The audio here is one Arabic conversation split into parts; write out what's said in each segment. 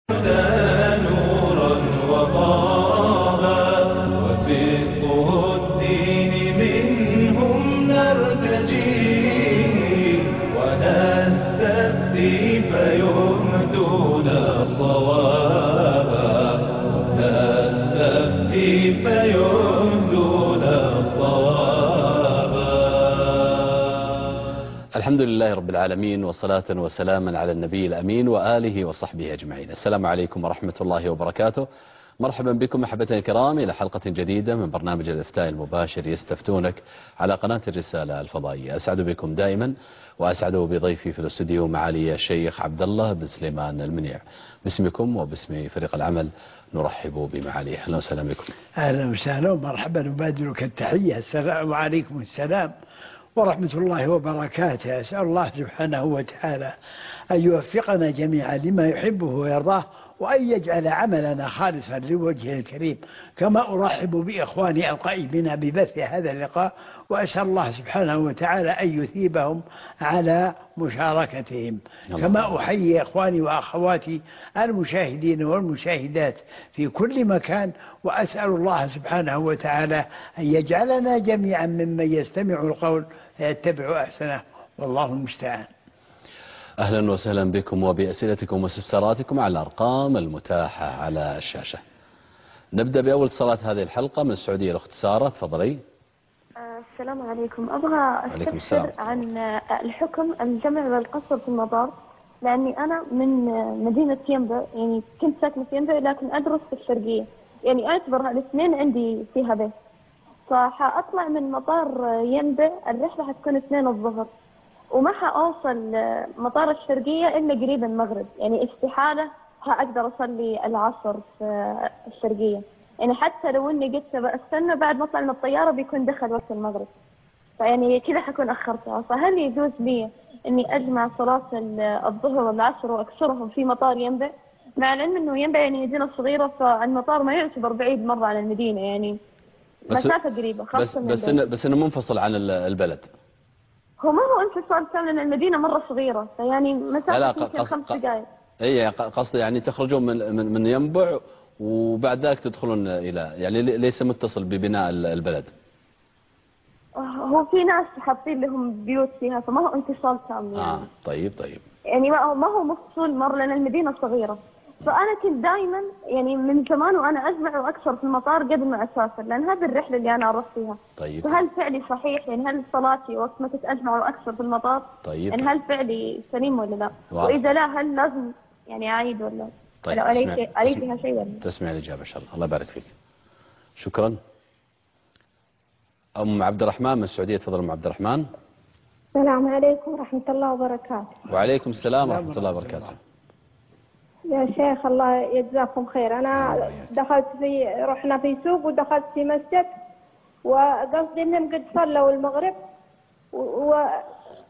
نورا وطابا وفقه الدين منهم نرتجي ونستفتي فيهدون صوابا ونستفتي فيهدون صوابا. الحمد لله رب العالمين، وصلاة وسلاما على النبي الأمين وآله وصحبه أجمعين. السلام عليكم ورحمة الله وبركاته. مرحبا بكم أحبتنا الكرام إلى حلقة جديدة من برنامج الإفتاء المباشر يستفتونك على قناة الرسالة الفضائية. أسعد بكم دائما وأسعد بضيفي في الاستوديو معالي الشيخ عبد الله بن سليمان المنيع. باسمكم وباسم فريق العمل نرحب بمعاليه. أهلا وسهلا بكم. أهلا وسهلا ومرحبا، نبادلك التحية. السلام عليكم السلام ورحمة الله وبركاته. أسأل الله سبحانه وتعالى أن يوفقنا جميعا لما يحبه ويرضاه، وأن يجعل عملنا خالصا لوجهه الكريم. كما أرحب بإخواني القائمين ببث هذا اللقاء، وأسأل الله سبحانه وتعالى أن يثيبهم على مشاركتهم. كما أحيي إخواني وأخواتي المشاهدين والمشاهدات في كل مكان، وأسأل الله سبحانه وتعالى أن يجعلنا جميعا ممن يستمع القول فيتبع أحسنه، والله المستعان. أهلا وسهلا بكم وبأسئلتكم واستفساراتكم على الأرقام المتاحة على الشاشة. نبدأ بأول اتصالات هذه الحلقة من السعودية. الأخت سارة، تفضلي. السلام عليكم. أبغى أستفسر عن الحكم الجمع والقصر في المطار، لأني أنا من مدينة ينبع، يعني كنت ساكنة في ينبع لكن أدرس في الشرقية، يعني أعتبر الاثنين عندي فيها بيت. فحأطلع من مطار ينبع، الرحلة حتكون 2 الظهر، وما حأوصل مطار الشرقية إلا قريب المغرب، يعني استحالة هأقدر أصلي العصر في الشرقية. يعني حتى لو إني قلت بستنى بعد ما أطلع من الطيارة بيكون دخل وقت المغرب، فيعني كذا حكون أخرتها. فهل يجوز لي إني أجمع صلاة الظهر والعصر وأكسرهم في مطار ينبع، مع العلم إنه ينبع يعني مدينة صغيرة، فالمطار ما يعتبر بعيد مرة عن المدينة، يعني مسافة قريبة خاصة بس إنه منفصل عن البلد. هو ما هو انفصال تام، لأن المدينة مرة صغيرة، فيعني مسافة يمكن 5 دقائق. اي قصدي يعني تخرجون من ينبع وبعد ذلك تدخلون إلى، يعني ليس متصل ببناء البلد. هو في ناس حاطين لهم بيوت فيها، فما هو انفصال تام يعني. طيب يعني ما هو مفصول مرة، لأن المدينة صغيرة. فأنا كنت دائما يعني من زمان وأنا أجمع وأكثر في المطار قبل ما أسافر، لأن هذه الرحلة اللي أنا أروح فيها. طيب. فهل فعلي صحيح؟ يعني هل صلاتي وقت ما كنت أجمع وأكثر في المطار؟ طيب. يعني هل فعلي سليم ولا لا؟ وإذا لا هل لازم يعني أعيد ولا؟ طيب. علي فيها شيء ولا؟ تسمع الإجابة إن شاء الله. الله يبارك فيك. شكرا. أم عبد الرحمن من السعودية، تفضل أم عبد الرحمن. السلام عليكم ورحمة الله وبركاته. وعليكم السلام ورحمة الله وبركاته. يا شيخ الله يجزاكم خير. أنا رحنا في سوق ودخلت في مسجد، وقصدي إنهم قد صلوا المغرب وصليت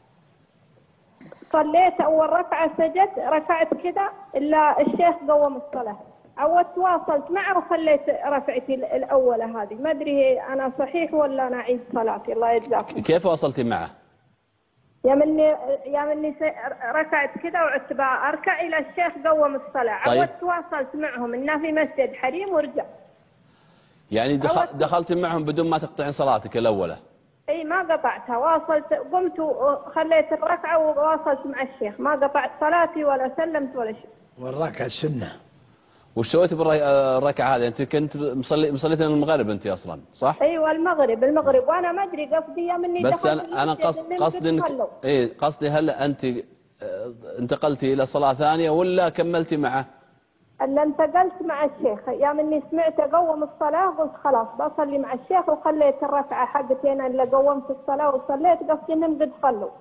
أول ركعة، سجدت ركعت كذا إلا الشيخ قوم الصلاة، عودت واصلت معه وخليت ركعتي الأولى هذه. ما أدري أنا صحيح ولا أنا أعيد صلاتي. الله يجزاكم. كيف وصلتي معه؟ يا مني ركعت كذا وعدت بقى اركع الى الشيخ قوم الصلاه. طيب. عودت واصلت معهم انه في مسجد حريم ورجع. يعني دخلت معهم بدون ما تقطعين صلاتك الاولى؟ اي ما قطعتها، واصلت قمت وخليت الركعه وواصلت مع الشيخ، ما قطعت صلاتي ولا سلمت ولا شيء. والركعه السنه. وش سويتي بالركعه هذه؟ انت كنت مصليتين المغرب انت اصلا، صح؟ ايوه المغرب وانا ما ادري قصدي يا مني بس انا قصدي انك قصدي هل انت انتقلتي الى صلاه ثانيه ولا كملتي معه؟ الا انتقلت مع الشيخ، يا مني سمعت قوم الصلاه قلت خلاص بصلي مع الشيخ، وخليت الركعه حقتين اللي قومت الصلاه وصليت، قصدي انهم قد صلوا.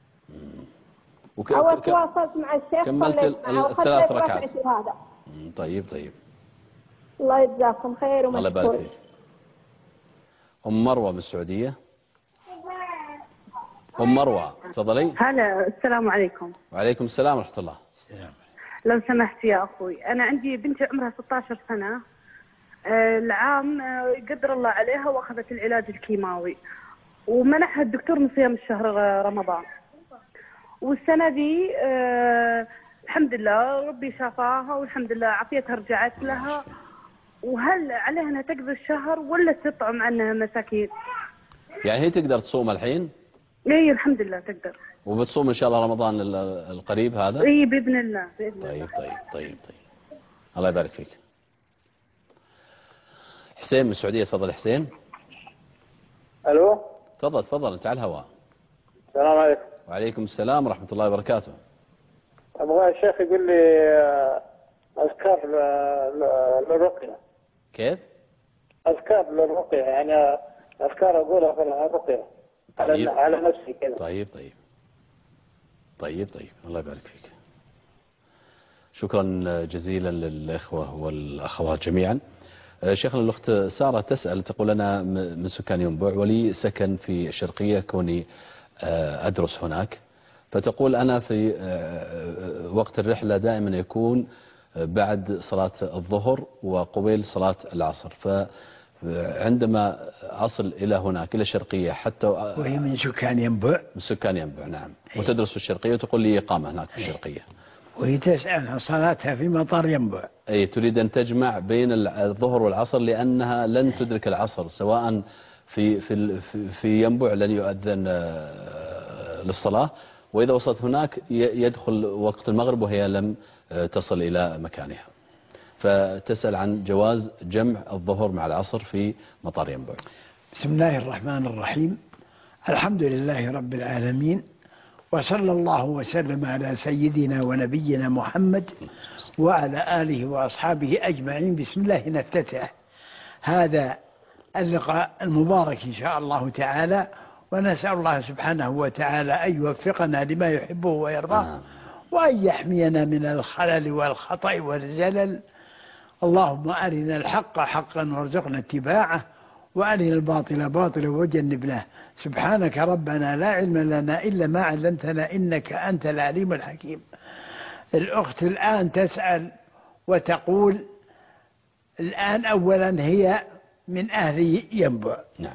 تواصلت مع الشيخ كملت الثلاث ركعات هذا. طيب. الله يجزاكم خير ومشكور. الله يبارك فيك. أم مروة من السعودية. أم مروة تفضلي. هلا، السلام عليكم. وعليكم السلام ورحمة الله. لو سمحت يا أخوي، أنا عندي بنتي عمرها 16 سنة، العام قدر الله عليها وأخذت العلاج الكيماوي، ومنحها الدكتور من صيام الشهر رمضان، والسنة دي الحمد لله ربي شافاها والحمد لله عافيتها رجعت لها. وهل عليها انها تقضي الشهر ولا تطعم عنها مساكين؟ يعني هي تقدر تصوم الحين؟ اي الحمد لله تقدر. وبتصوم ان شاء الله رمضان القريب هذا؟ اي باذن الله باذن طيب الله. طيب. الله يبارك فيك. حسين من السعودية، تفضل حسين. الو. تفضل انت على الهواء. السلام عليكم. وعليكم السلام ورحمة الله وبركاته. ابغى الشيخ يقول لي اذكار للرقيه. كيف؟ اذكار للرقيه، يعني اذكار اقولها في الرقيه على نفسي كذا. طيب الله يبارك فيك. شكرا جزيلا للإخوة والأخوات جميعا. شيخنا الأخت سارة تسأل، تقول أنا من سكان ينبع ولي سكن في الشرقية كوني أدرس هناك، فتقول أنا في وقت الرحلة دائما يكون بعد صلاة الظهر وقبيل صلاة العصر، فعندما أصل إلى هناك إلى الشرقية حتى وهي من سكان ينبع؟ من سكان ينبع نعم. وتدرس في الشرقية وتقول لي إقامة هناك في الشرقية. وهي تسأل عن صلاتها في مطار ينبع. أي تريد أن تجمع بين الظهر والعصر لأنها لن تدرك العصر، سواء في ينبع لن يؤذن للصلاة، وإذا وصلت هناك يدخل وقت المغرب وهي لم تصل إلى مكانها، فتسأل عن جواز جمع الظهر مع العصر في مطار ينبع. بسم الله الرحمن الرحيم. الحمد لله رب العالمين، وصلى الله وسلم على سيدنا ونبينا محمد وعلى آله وأصحابه أجمعين. بسم الله نفتتح هذا اللقاء المبارك إن شاء الله تعالى، ونسأل الله سبحانه وتعالى أن يوفقنا لما يحبه ويرضاه، وأن يحمينا من الخلل والخطأ والزلل. اللهم أرنا الحق حقا وارزقنا اتباعه، وأرنا الباطل باطلا وجنبناه. سبحانك ربنا لا علم لنا إلا ما علمتنا إنك أنت العليم الحكيم. الأخت الآن تسأل وتقول الآن أولا هي من أهل ينبع، نعم،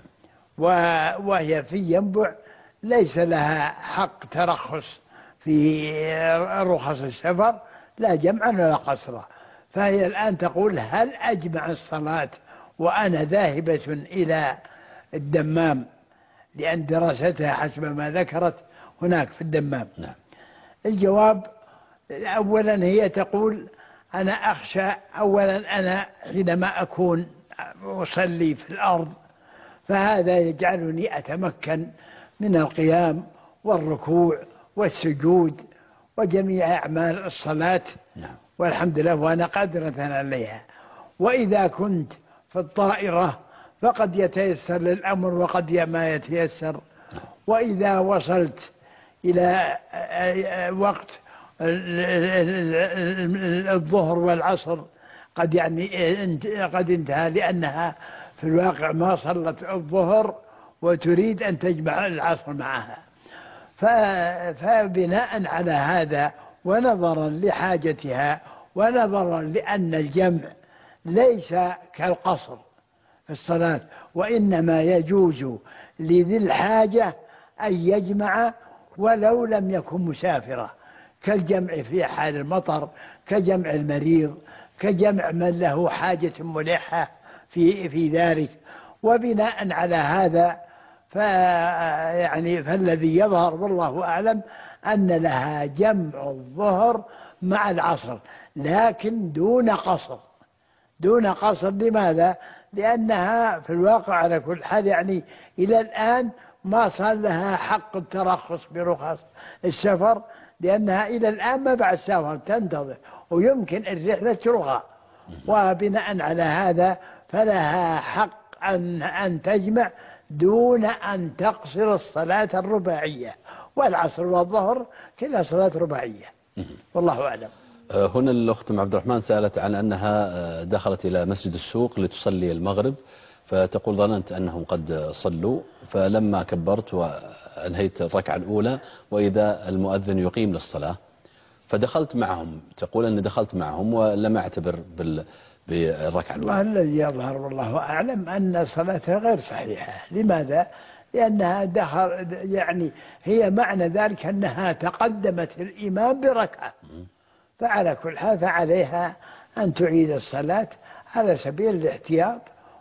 وهي في ينبع ليس لها حق ترخص في رخص السفر لا جمعا ولا قصرا، فهي الآن تقول هل أجمع الصلاة وأنا ذاهبة إلى الدمام، لأن دراستها حسب ما ذكرت هناك في الدمام. نعم. الجواب أولا هي تقول أنا أخشى، أولا أنا حينما أكون أصلي في الأرض فهذا يجعلني أتمكن من القيام والركوع والسجود وجميع أعمال الصلاة. نعم. والحمد لله وأنا قادرة عليها. وإذا كنت في الطائرة فقد يتيسر للأمر وقد ما يتيسر. وإذا وصلت إلى وقت الظهر والعصر قد انتهى، لأنها في الواقع ما صلت الظهر وتريد أن تجمع العصر معها. فبناء على هذا ونظرا لحاجتها ونظرا لأن الجمع ليس كالقصر في الصلاة، وإنما يجوز لذي الحاجة أن يجمع ولو لم يكن مسافرة، كالجمع في حال المطر، كجمع المريض، كجمع من له حاجة ملحة في ذلك. وبناء على هذا فالذي يظهر والله أعلم أن لها جمع الظهر مع العصر، لكن دون قصر. دون قصر لماذا؟ لأنها في الواقع على كل حال إلى الآن ما صار لها حق الترخص برخص السفر، لأنها إلى الآن ما بعد السفر تنتظر ويمكن الرحلة تلغى. وبناء على هذا فلها حق أن تجمع دون أن تقصر الصلاة الرباعية، والعصر والظهر كلها صلاة رباعية والله أعلم. هنا الأخت عبد الرحمن سألت عن أنها دخلت إلى مسجد السوق لتصلي المغرب، فتقول ظننت أنهم قد صلوا، فلما كبرت وأنهيت الركعة الأولى وإذا المؤذن يقيم للصلاة فدخلت معهم. تقول أني دخلت معهم ولم أعتبر بالركعة الأولى. الذي يظهر والله أعلم أن صلاتها غير صحيحة. لماذا؟ لأنها هي معنى ذلك أنها تقدمت الإمام بركعة، فعلى كل حال فعليها أن تعيد الصلاة على سبيل الاحتياط،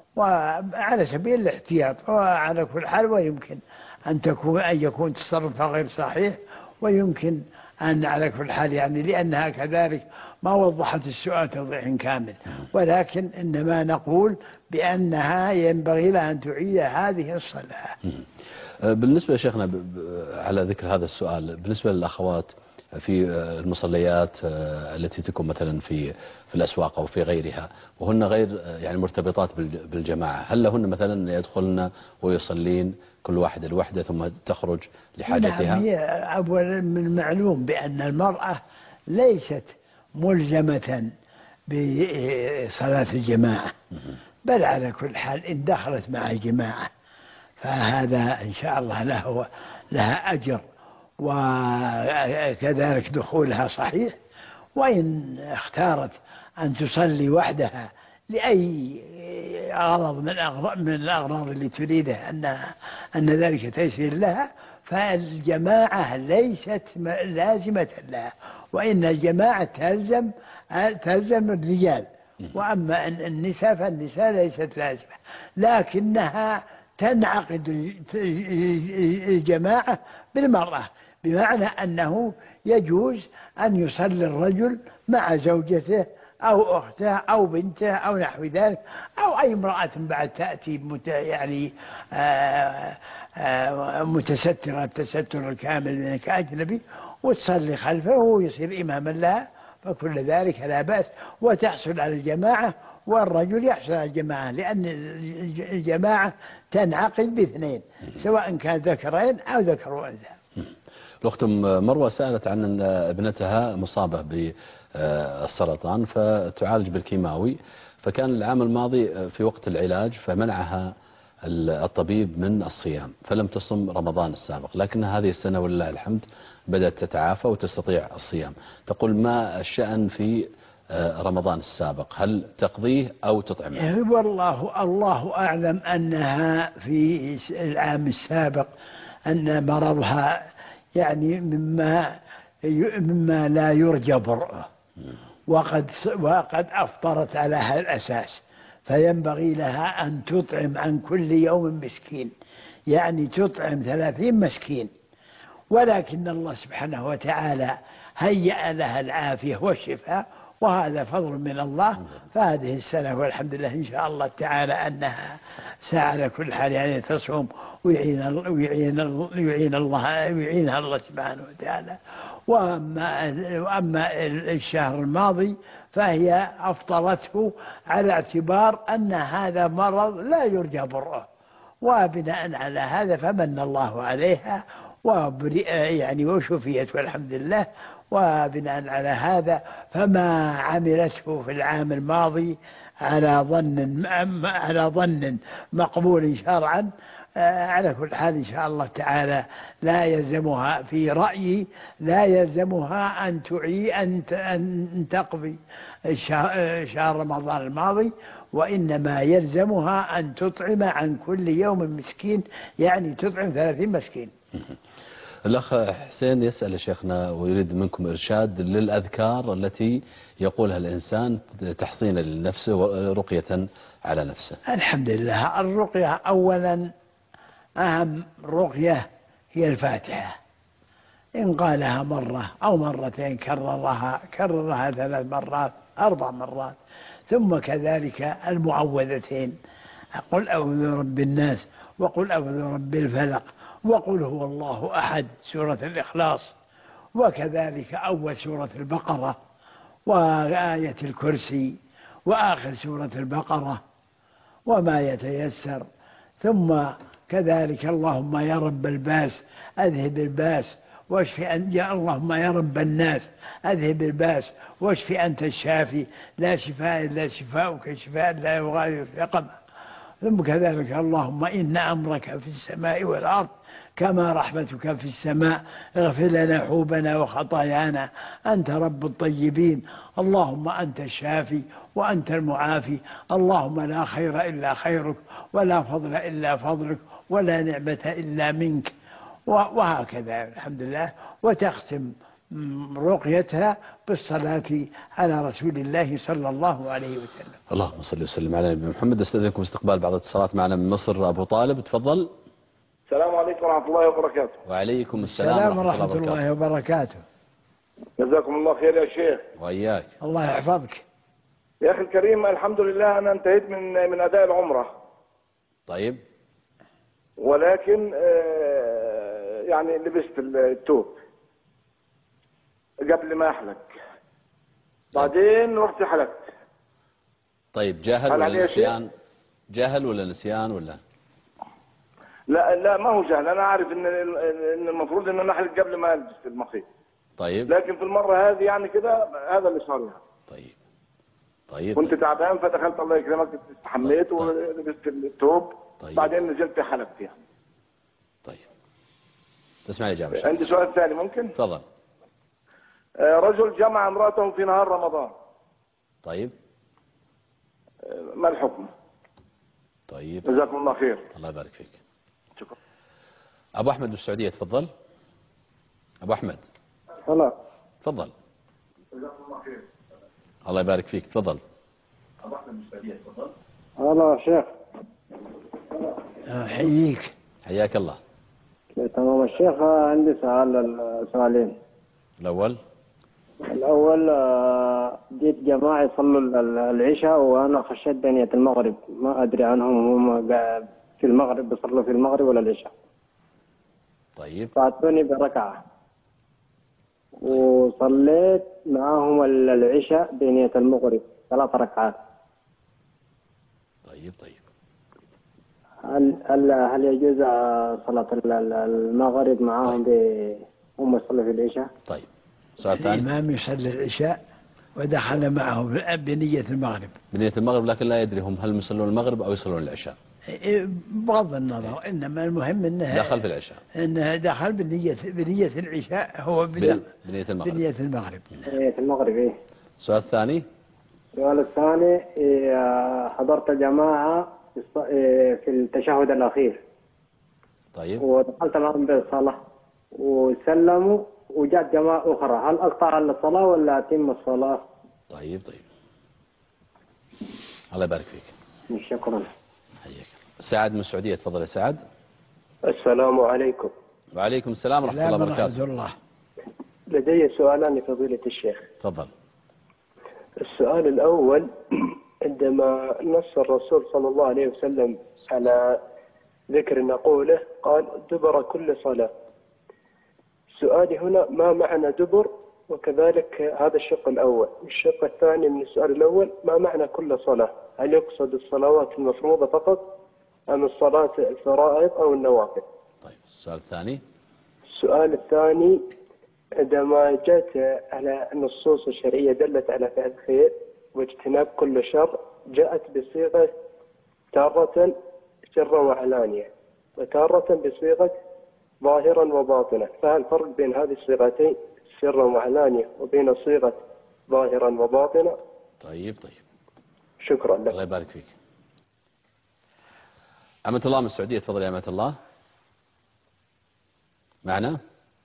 وعلى كل حال ويمكن أن يكون تصرفها غير صحيح، ويمكن أن على كل حال يعني لأنها كذلك ما وضحت السؤال توضيح كامل، ولكن إنما نقول بأنها ينبغي لها أن تعيد هذه الصلاة. بالنسبة يا شيخنا على ذكر هذا السؤال، بالنسبة للأخوات في المصليات التي تكون مثلا في الأسواق أو في غيرها، وهن غير يعني مرتبطات بالجماعة، هل لهن مثلا يدخلن ويصلين كل واحدة لوحدة ثم تخرج لحاجتها؟ نعم، هي أولا من المعلوم بأن المرأة ليست ملزمة بصلاة الجماعة، بل على كل حال إن دخلت مع جماعة فهذا إن شاء الله لها أجر، وكذلك دخولها صحيح. وإن اختارت أن تصلي وحدها لأي غرض من الأغراض اللي تريده أن ذلك تيسير لها، فالجماعة ليست لازمة لها، وإن الجماعة تلزم الرجال، وأما النساء فالنساء ليست لازمة، لكنها تنعقد الجماعة بالمرأة، بمعنى أنه يجوز أن يصلي الرجل مع زوجته أو أخته أو بنته أو نحو ذلك، أو أي امرأة بعد تأتي يعني متسترة التستر الكامل من كأجنبي، وتصلي خلفه ويصير إماما لها، فكل ذلك لا بأس، وتحصل على الجماعة والرجل يحصل على الجماعة، لأن الجماعة تنعقد باثنين سواء كان ذكرين أو ذكر وأنثى. الأخت مروة سألت عن أن ابنتها مصابة بالسرطان فتعالج بالكيماوي، فكان العام الماضي في وقت العلاج فمنعها الطبيب من الصيام فلم تصم رمضان السابق، لكن هذه السنة ولله الحمد بدأت تتعافى وتستطيع الصيام. تقول ما الشأن في رمضان السابق، هل تقضيه أو تطعمه؟ والله الله أعلم أنها في العام السابق أن مرضها يعني مما لا يرجى برؤه، وقد أفطرت على هذا الأساس، فينبغي لها أن تطعم عن كل يوم مسكين، يعني تطعم 30 مسكين، ولكن الله سبحانه وتعالى هيأ لها العافية والشفاء، وهذا فضل من الله. فهذه السنة والحمد لله إن شاء الله تعالى أنها على كل حال يعني تصوم ويعينها الله سبحانه وتعالى. وأما الشهر الماضي فهي أفطرته على اعتبار أن هذا مرض لا يرجى برؤه، وبناء على هذا فمن الله عليها يعني وشفيت والحمد لله. وبناء على هذا فما عملته في العام الماضي على ظن مقبول شرعا، على كل حال إن شاء الله تعالى لا يلزمها في رأيي لا يلزمها أن تقضي شهر رمضان الماضي، وإنما يلزمها أن تطعم عن كل يوم مسكين، يعني تطعم 30 مسكين. الأخ حسين يسأل شيخنا ويريد منكم إرشاد للأذكار التي يقولها الإنسان تحصينا لنفسه ورقية على نفسه. الحمد لله، الرقية أولا أهم رقية هي الفاتحة، إن قالها مرة أو مرتين كررها 3 مرات 4 مرات، ثم كذلك المعوذتين، قل أعوذ برب الناس وقل أعوذ برب الفلق وقل هو الله أحد سورة الإخلاص، وكذلك أول سورة البقرة وآية الكرسي وآخر سورة البقرة وما يتيسر، ثم كذلك اللهم يا رب الباس أذهب الباس واشفي يا اللهم يا رب الناس أذهب الباس واشفي أنت الشافي لا شفاء إلا شفاؤك شفاء لا يغادر سقما، ثم كذلك اللهم إن أمرك في السماء والأرض كما رحمتك في السماء اغفر لنا حوبنا وخطايانا أنت رب الطيبين، اللهم أنت الشافي وأنت المعافي، اللهم لا خير إلا خيرك ولا فضل إلا فضلك ولا نعمة إلا منك، وهكذا الحمد لله. وتختم رقيتها بالصلاة على رسول الله صلى الله عليه وسلم. اللهم صل وسلم على نبينا محمد. استاذنكم استقبال بعض الاتصالات معنا من مصر. أبو طالب تفضل. السلام عليكم ورحمة الله وبركاته. وعليكم السلام ورحمة الله وبركاته. جزاكم الله خير يا شيخ. وإياك. الله يحفظك. يا أخي الكريم، الحمد لله أنا انتهيت من أداء العمرة. طيب. ولكن يعني لبست التوب قبل ما أحلق، بعدين رحت حلقت. طيب جاهل ولا نسيان؟ جاهل ولا نسيان ولا؟ لا ما هو جهل، أنا عارف إن المفروض إن أنا أحلق قبل ما ألبس المخيط. طيب. لكن في المرة هذه يعني كده هذا اللي صار يعني. طيب. كنت تعبان فدخلت الله يكرمك استحميت ولبست التوب. طيب. بعدين نزلت حلقت يعني. طيب. تسمع الإجابة. عندي سؤال ثاني ممكن؟ تفضل. رجل جمع امرأته في نهار رمضان. طيب. ما الحكم؟ طيب. جزاكم الله خير. الله يبارك فيك. شكرا. أبو أحمد من السعودية تفضل. أبو أحمد. هلا. تفضل. جزاكم الله خير. الله يبارك فيك. تفضل. أبو أحمد من السعودية تفضل. هلا شيخ. حييك. حياك الله. تمام الشيخ، عندي سؤالين. الأول جيت جماعة يصلوا العشاء وأنا خشيت بنية المغرب، ما أدري عنهم هم في المغرب بيصلوا في المغرب ولا العشاء. طيب. فأتوني بركعة وصليت معهم العشاء بنية المغرب 3 ركعات. طيب. هل يجوز صلاة المغرب معهم هم يصلوا في العشاء؟ طيب. سؤال ثاني. الإمام يصلي العشاء ودخل معه بنية المغرب. بنية المغرب، لكن لا يدري هم هل يصلون المغرب أو يصلون العشاء. بغض النظر، إنما المهم أنه دخل في العشاء. أنه دخل بنية العشاء، هو بنية المغرب. بنية المغرب. بنية المغرب. إيه. السؤال الثاني. السؤال الثاني، حضرت جماعة في التشهد الأخير. طيب. ودخلت معهم بالصلاة وسلموا وجاءت جماعة أخرى، هل أقطع الصلاة ولا أتم الصلاة؟ طيب. الله يبارك فيك. شكرا. حياك. سعد من السعودية تفضل يا سعد. السلام عليكم. وعليكم السلام ورحمة الله وبركاته. الله. لدي سؤالان لفضيلة الشيخ. تفضل. السؤال الأول، عندما نص الرسول صلى الله عليه وسلم على ذكر نقوله قال دبر كل صلاة. سؤالي هنا، ما معنى دبر؟ وكذلك هذا الشق الأول. الشق الثاني من السؤال الأول، ما معنى كل صلاة؟ هل يقصد الصلوات المفروضة فقط أم الصلاة الفرائض أو النوافل؟ طيب. السؤال الثاني. السؤال الثاني، عندما جاءت على النصوص الشرعية دلت على فعل الخير واجتناب كل شر، جاءت بصيغة تارة سرا وعلانية وتارة بصيغة ظاهرا وباطنا، فهل فرق بين هذه الصيغتين سرا وعلانية وبين صيغة ظاهرا وباطنا؟ طيب. شكرا لك. الله يبارك فيك. أمة الله من السعودية تفضل يا أمة الله. معنا؟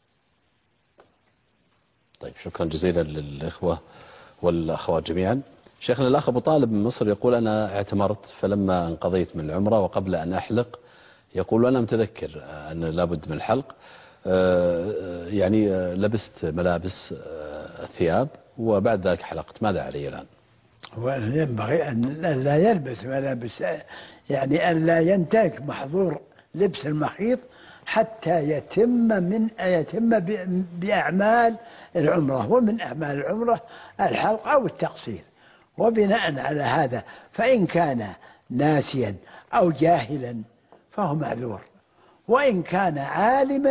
طيب. شكرا جزيلا للإخوة والأخوات جميعا. شيخنا الأخ أبو طالب من مصر يقول أنا اعتمرت، فلما انقضيت من العمرة وقبل أن أحلق يقول أنا متذكر أن لابد من الحلق، يعني لبست ملابس الثياب وبعد ذلك حلقت، ماذا علي الآن؟ ينبغي أن لا يلبس ملابس، يعني أن لا ينتهك محظور لبس المخيط حتى يتم بأعمال العمرة، ومن أعمال العمرة الحلق أو التقصير. وبناء على هذا فإن كان ناسيا أو جاهلا فهو معذور، وإن كان عالما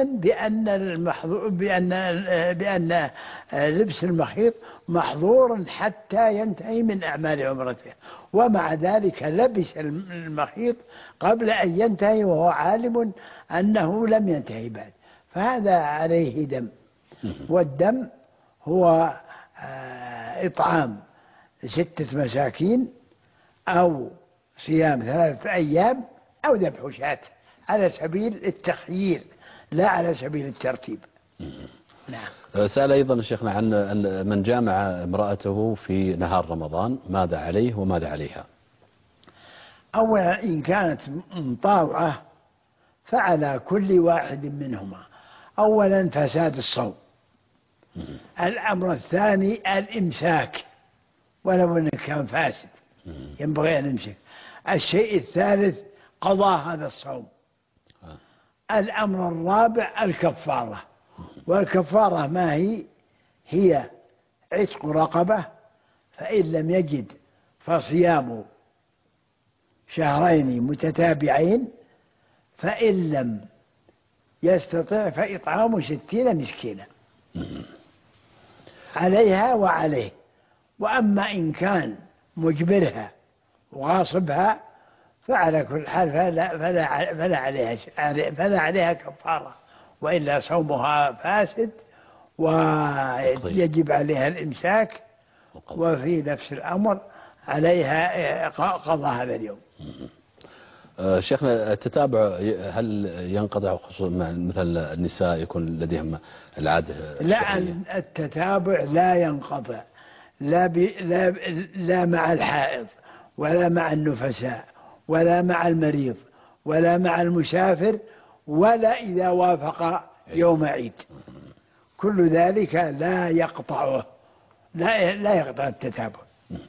بأن لبس المخيط محظور حتى ينتهي من أعمال عمرته، ومع ذلك لبس المخيط قبل أن ينتهي وهو عالم أنه لم ينتهي بعد، فهذا عليه دم. والدم هو إطعام 6 مساكين أو صيام 3 أيام أو ذبح شاة، على سبيل التخيير لا على سبيل الترتيب. نعم. سأل أيضا شيخنا عن من جامع امرأته في نهار رمضان ماذا عليه وماذا عليها؟ أولا إن كانت مطاوعة فعلى كل واحد منهما أولا فساد الصوم. الأمر الثاني الإمساك ولو أنه كان فاسد ينبغي أن يمسك. الشيء الثالث قضاء هذا الصوم. الأمر الرابع الكفارة، والكفارة ما هي عتق رقبة، فإن لم يجد فصيام شهرين متتابعين، فإن لم يستطع فإطعام 60 مسكينا عليها وعليه. وأما إن كان مجبرها وغاصبها فعلى كل حال فلا عليها كفارة، وإلا صومها فاسد ويجب عليها الإمساك، وفي نفس الأمر عليها قضاء هذا اليوم. شيخنا التتابع هل ينقطع خصوصا مثل النساء يكون لديهم العادة؟ لا، التتابع لا ينقطع لا مع الحائض ولا مع النفساء ولا مع المريض ولا مع المسافر ولا إذا وافق يوم عيد. كل ذلك لا يقطعه، لا يقطع التتابع.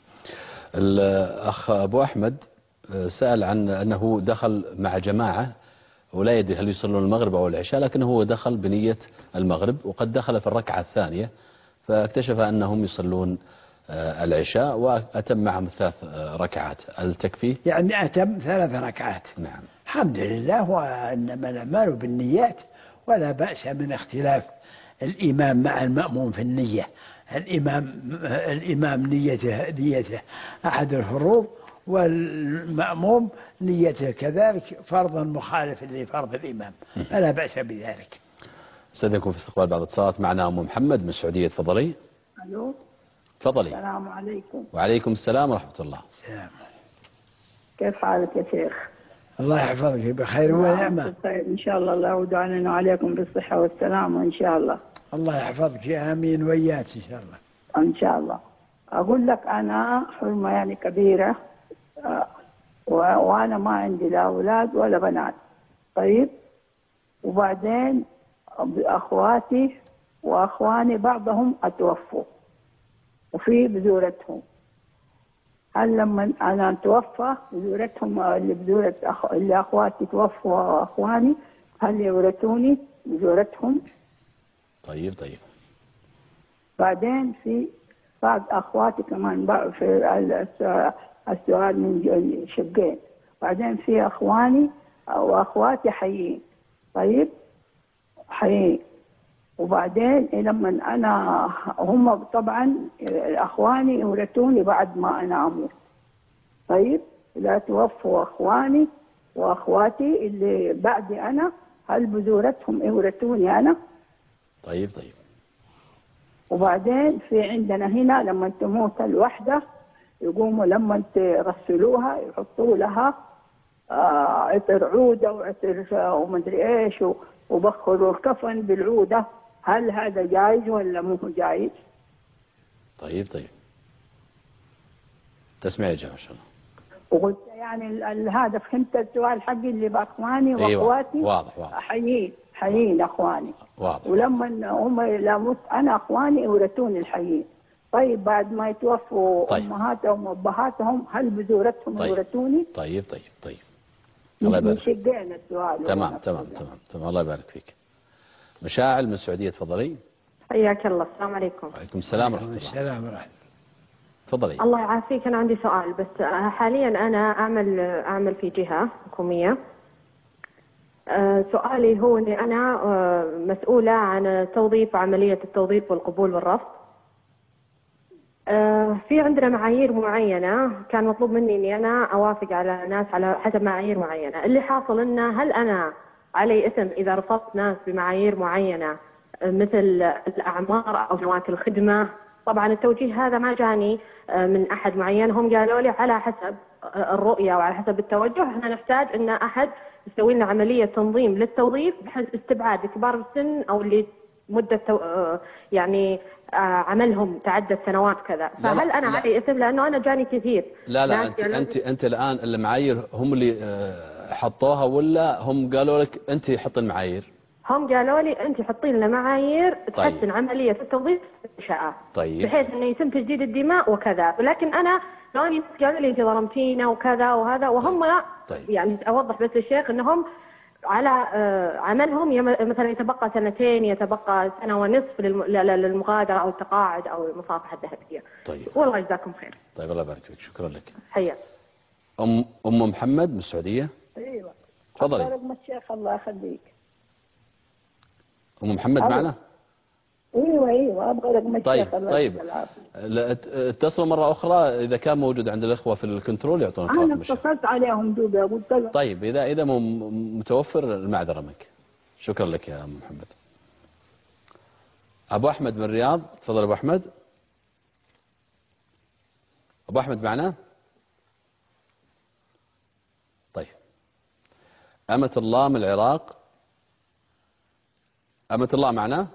الأخ أبو أحمد سأل عن أنه دخل مع جماعة ولا يدري هل يصلون المغرب أو العشاء، لكنه هو دخل بنية المغرب وقد دخل في الركعة الثانية فاكتشف أنهم يصلون العشاء وأتم معهم 3 ركعات. هل تكفيه؟ يعني أتم 3 ركعات. نعم. الحمد لله، وإنما الأعمال بالنيات، ولا بأس من اختلاف الإمام مع المأموم في النية. الإمام نيته أحد الفروض، والمأموم نيته كذلك فرضا مخالف لفرض الإمام، فلا بأس بذلك. استاذنكم في استقبال بعض الاتصالات. معنا أم محمد من السعودية، تفضلي. الو. تفضلي. السلام عليكم. وعليكم السلام ورحمة الله. السلام. كيف حالك يا شيخ؟ الله يحفظك بخير ونعمة إن شاء الله. الله يعود علينا وعليكم بالصحة والسلامة إن شاء الله. الله يحفظك، آمين وياك إن شاء الله. إن شاء الله. أقول لك أنا حرمة يعني كبيرة، وأنا ما عندي لا أولاد ولا بنات. طيب، وبعدين أخواتي وأخواني بعضهم أتوفوا وفي بذورتهم. هل لما أنا أتوفى بذورتهم اللي أخواتي توفوا وأخواني هل يورثوني بذورتهم؟ طيب. بعدين في بعض أخواتي كمان في السؤال من شقين. بعدين في أخواني وأخواتي حيين. طيب، حيين. وبعدين لما أنا هم طبعا أخواني يورثوني بعد ما أنا أموت. طيب، إذا توفوا أخواني وأخواتي اللي بعدي أنا هل بذورتهم يورثوني أنا؟ طيب. وبعدين في عندنا هنا لما تموت الوحدة يقوموا لما ترسلوها يحطوا لها عطر عودة وعطر ومدري إيش وبخروا الكفن بالعودة. هل هذا جائز ولا مو جائز؟ طيب. تسمعي يا إن شاء الله. وقلت يعني هذا فهمت السؤال حقي اللي بأخواني وأخواتي. واضح. حيين أخواني. واضح. ولما هم لموت أنا أخواني يورثوني الحيين. طيب، بعد ما يتوفوا أمهاتهم وأبهاتهم هل بذورتهم يورثوني؟ طيب. الله يبارك. شقين السؤال. تمام. الله يبارك فيك. مشاعل من السعودية، تفضلي. حياك الله. السلام عليكم. وعليكم السلام ورحمة الله. السلام ورحمة الله. تفضلي. الله يعافيك. أنا عندي سؤال بس. حاليا أنا أعمل في جهة حكومية. سؤالي هو أني أنا مسؤولة عن توظيف عملية التوظيف والقبول والرفض. في عندنا معايير معينة كان مطلوب مني أني أنا أوافق على ناس على حسب معايير معينة. اللي حاصل أنه هل أنا علي اسم إذا رفضت ناس بمعايير معينة مثل الأعمار أو سنوات الخدمة؟ طبعا التوجيه هذا ما جاني من أحد معين، هم قالوا لي على حسب الرؤية وعلى حسب التوجه احنا نحتاج أن أحد يسوي لنا عملية تنظيم للتوظيف بحيث استبعاد كبار السن أو اللي مدة يعني عملهم تعدد سنوات كذا، فهل أنا علي إثم؟ لأنه أنا جاني كثير. لا أنت الآن المعايير هم اللي حطوها ولا هم قالوا لك أنت حط المعايير؟ هم قالوا لي أنت حطي لنا معايير تحسن عملية التوظيف في الإنشاءات، بحيث إنه يتم تجديد الدماء وكذا. ولكن أنا لوني قالوا لي أنت ظلمتينا وكذا وهذا، وهم يعني أوضح بس للشيخ إنهم على عملهم مثلا يتبقى سنتين، يتبقى سنة ونصف للمغادرة أو التقاعد أو المصافحة الذهبية. طيب والله يجزاكم خير. طيب الله يبارك فيك، شكرا لك. حياك. أم محمد من السعودية. ايوه تفضلي. الشيخ الله يخليك. أم محمد معنا؟ ايوه ابغى رقم الشيخ. طيب اتصلوا مرة أخرى إذا كان موجود عند الإخوة في الكنترول يعطونك رقم الشيخ. أنا اتصلت عليهم دوبي قلت لهم. طيب إذا متوفر المعذرة منك. شكرا لك يا أم محمد. أبو أحمد من الرياض، تفضل أبو أحمد. أبو أحمد معنا؟ طيب. أمة الله من العراق. أمة الله معنا؟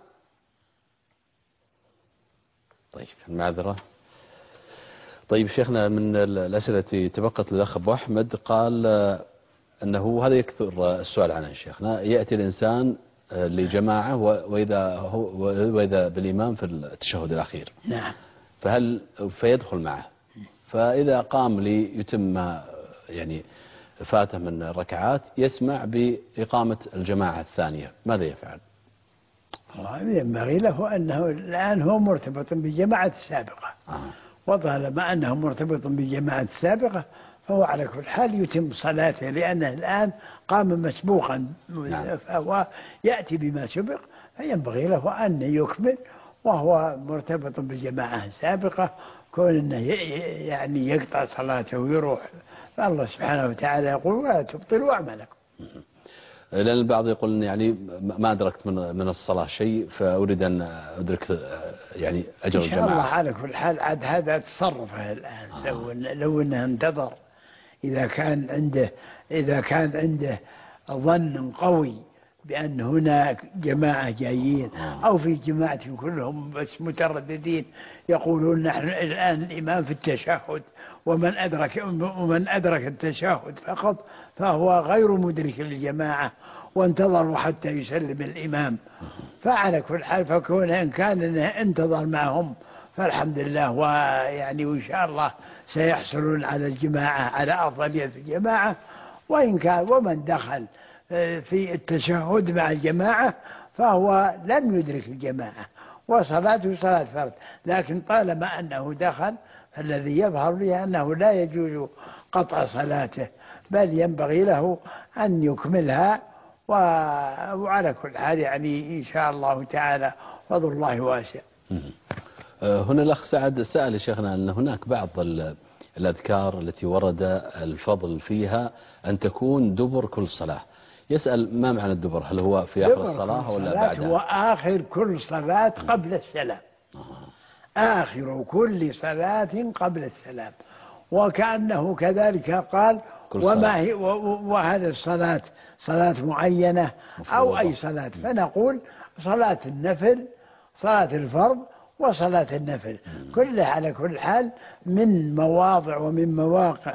طيب المعذرة. طيب شيخنا، من الأسئلة التي تبقت للأخ أبو أحمد قال أنه هذا يكثر السؤال عنه شيخنا، يأتي الإنسان لجماعة وإذا بالإمام في التشهد الأخير. نعم. فيدخل معه، فإذا قام ليتم يعني فاته من الركعات يسمع بإقامة الجماعة الثانية، ماذا يفعل؟ ينبغي له أنه الآن هو مرتبط بالجماعة السابقة، وطالما أنه مرتبط بالجماعة السابقة فهو على كل حال يتم صلاته، لأنه الآن قام مسبوقا. فهو يأتي بما سبق، فينبغي له أن يكمل وهو مرتبط بالجماعة السابقة. كون أنه يعني يقطع صلاته ويروح، فالله سبحانه وتعالى يقول ولا تبطلوا أعمالكم. لأن البعض يقول يعني ما أدركت من الصلاة شيء، فأريد أن أدرك يعني أجر الجماعة. إن شاء الله على كل حال عاد هذا تصرفه الآن. لو أنه انتظر، إذا كان عنده ظن قوي بأن هناك جماعة جايين أو في جماعة كلهم بس مترددين يقولون نحن الآن الإمام في التشهد ومن أدرك التشهد فقط، فهو غير مدرك للجماعة وانتظروا حتى يسلم الإمام. فعلى كل حال فكون إن كان انتظر معهم فالحمد لله، ويعني وإن شاء الله سيحصلون على الجماعة، على أفضلية الجماعة. وإن كان ومن دخل في التشهد مع الجماعة فهو لم يدرك الجماعة وصلاته صلاة فرد، لكن طالما أنه دخل فالذي يظهر لي أنه لا يجوز قطع صلاته، بل ينبغي له أن يكملها. وعلى كل حال يعني إن شاء الله تعالى فضل الله واسع. هنا الأخ سعد سأل شيخنا أن هناك بعض الأذكار التي ورد الفضل فيها أن تكون دبر كل صلاة. يسأل ما معنى الدبر؟ هل هو في آخر الصلاة ولا بعدها؟ هو آخر كل صلاة قبل السلام. آخر كل صلاة قبل السلام. وكأنه كذلك قال وما هي وهذه الصلاة صلاة معينة أو أي صلاة، فنقول صلاة النفل، صلاة الفرض وصلاة النفل كلها على كل حال من مواضع ومن مواقع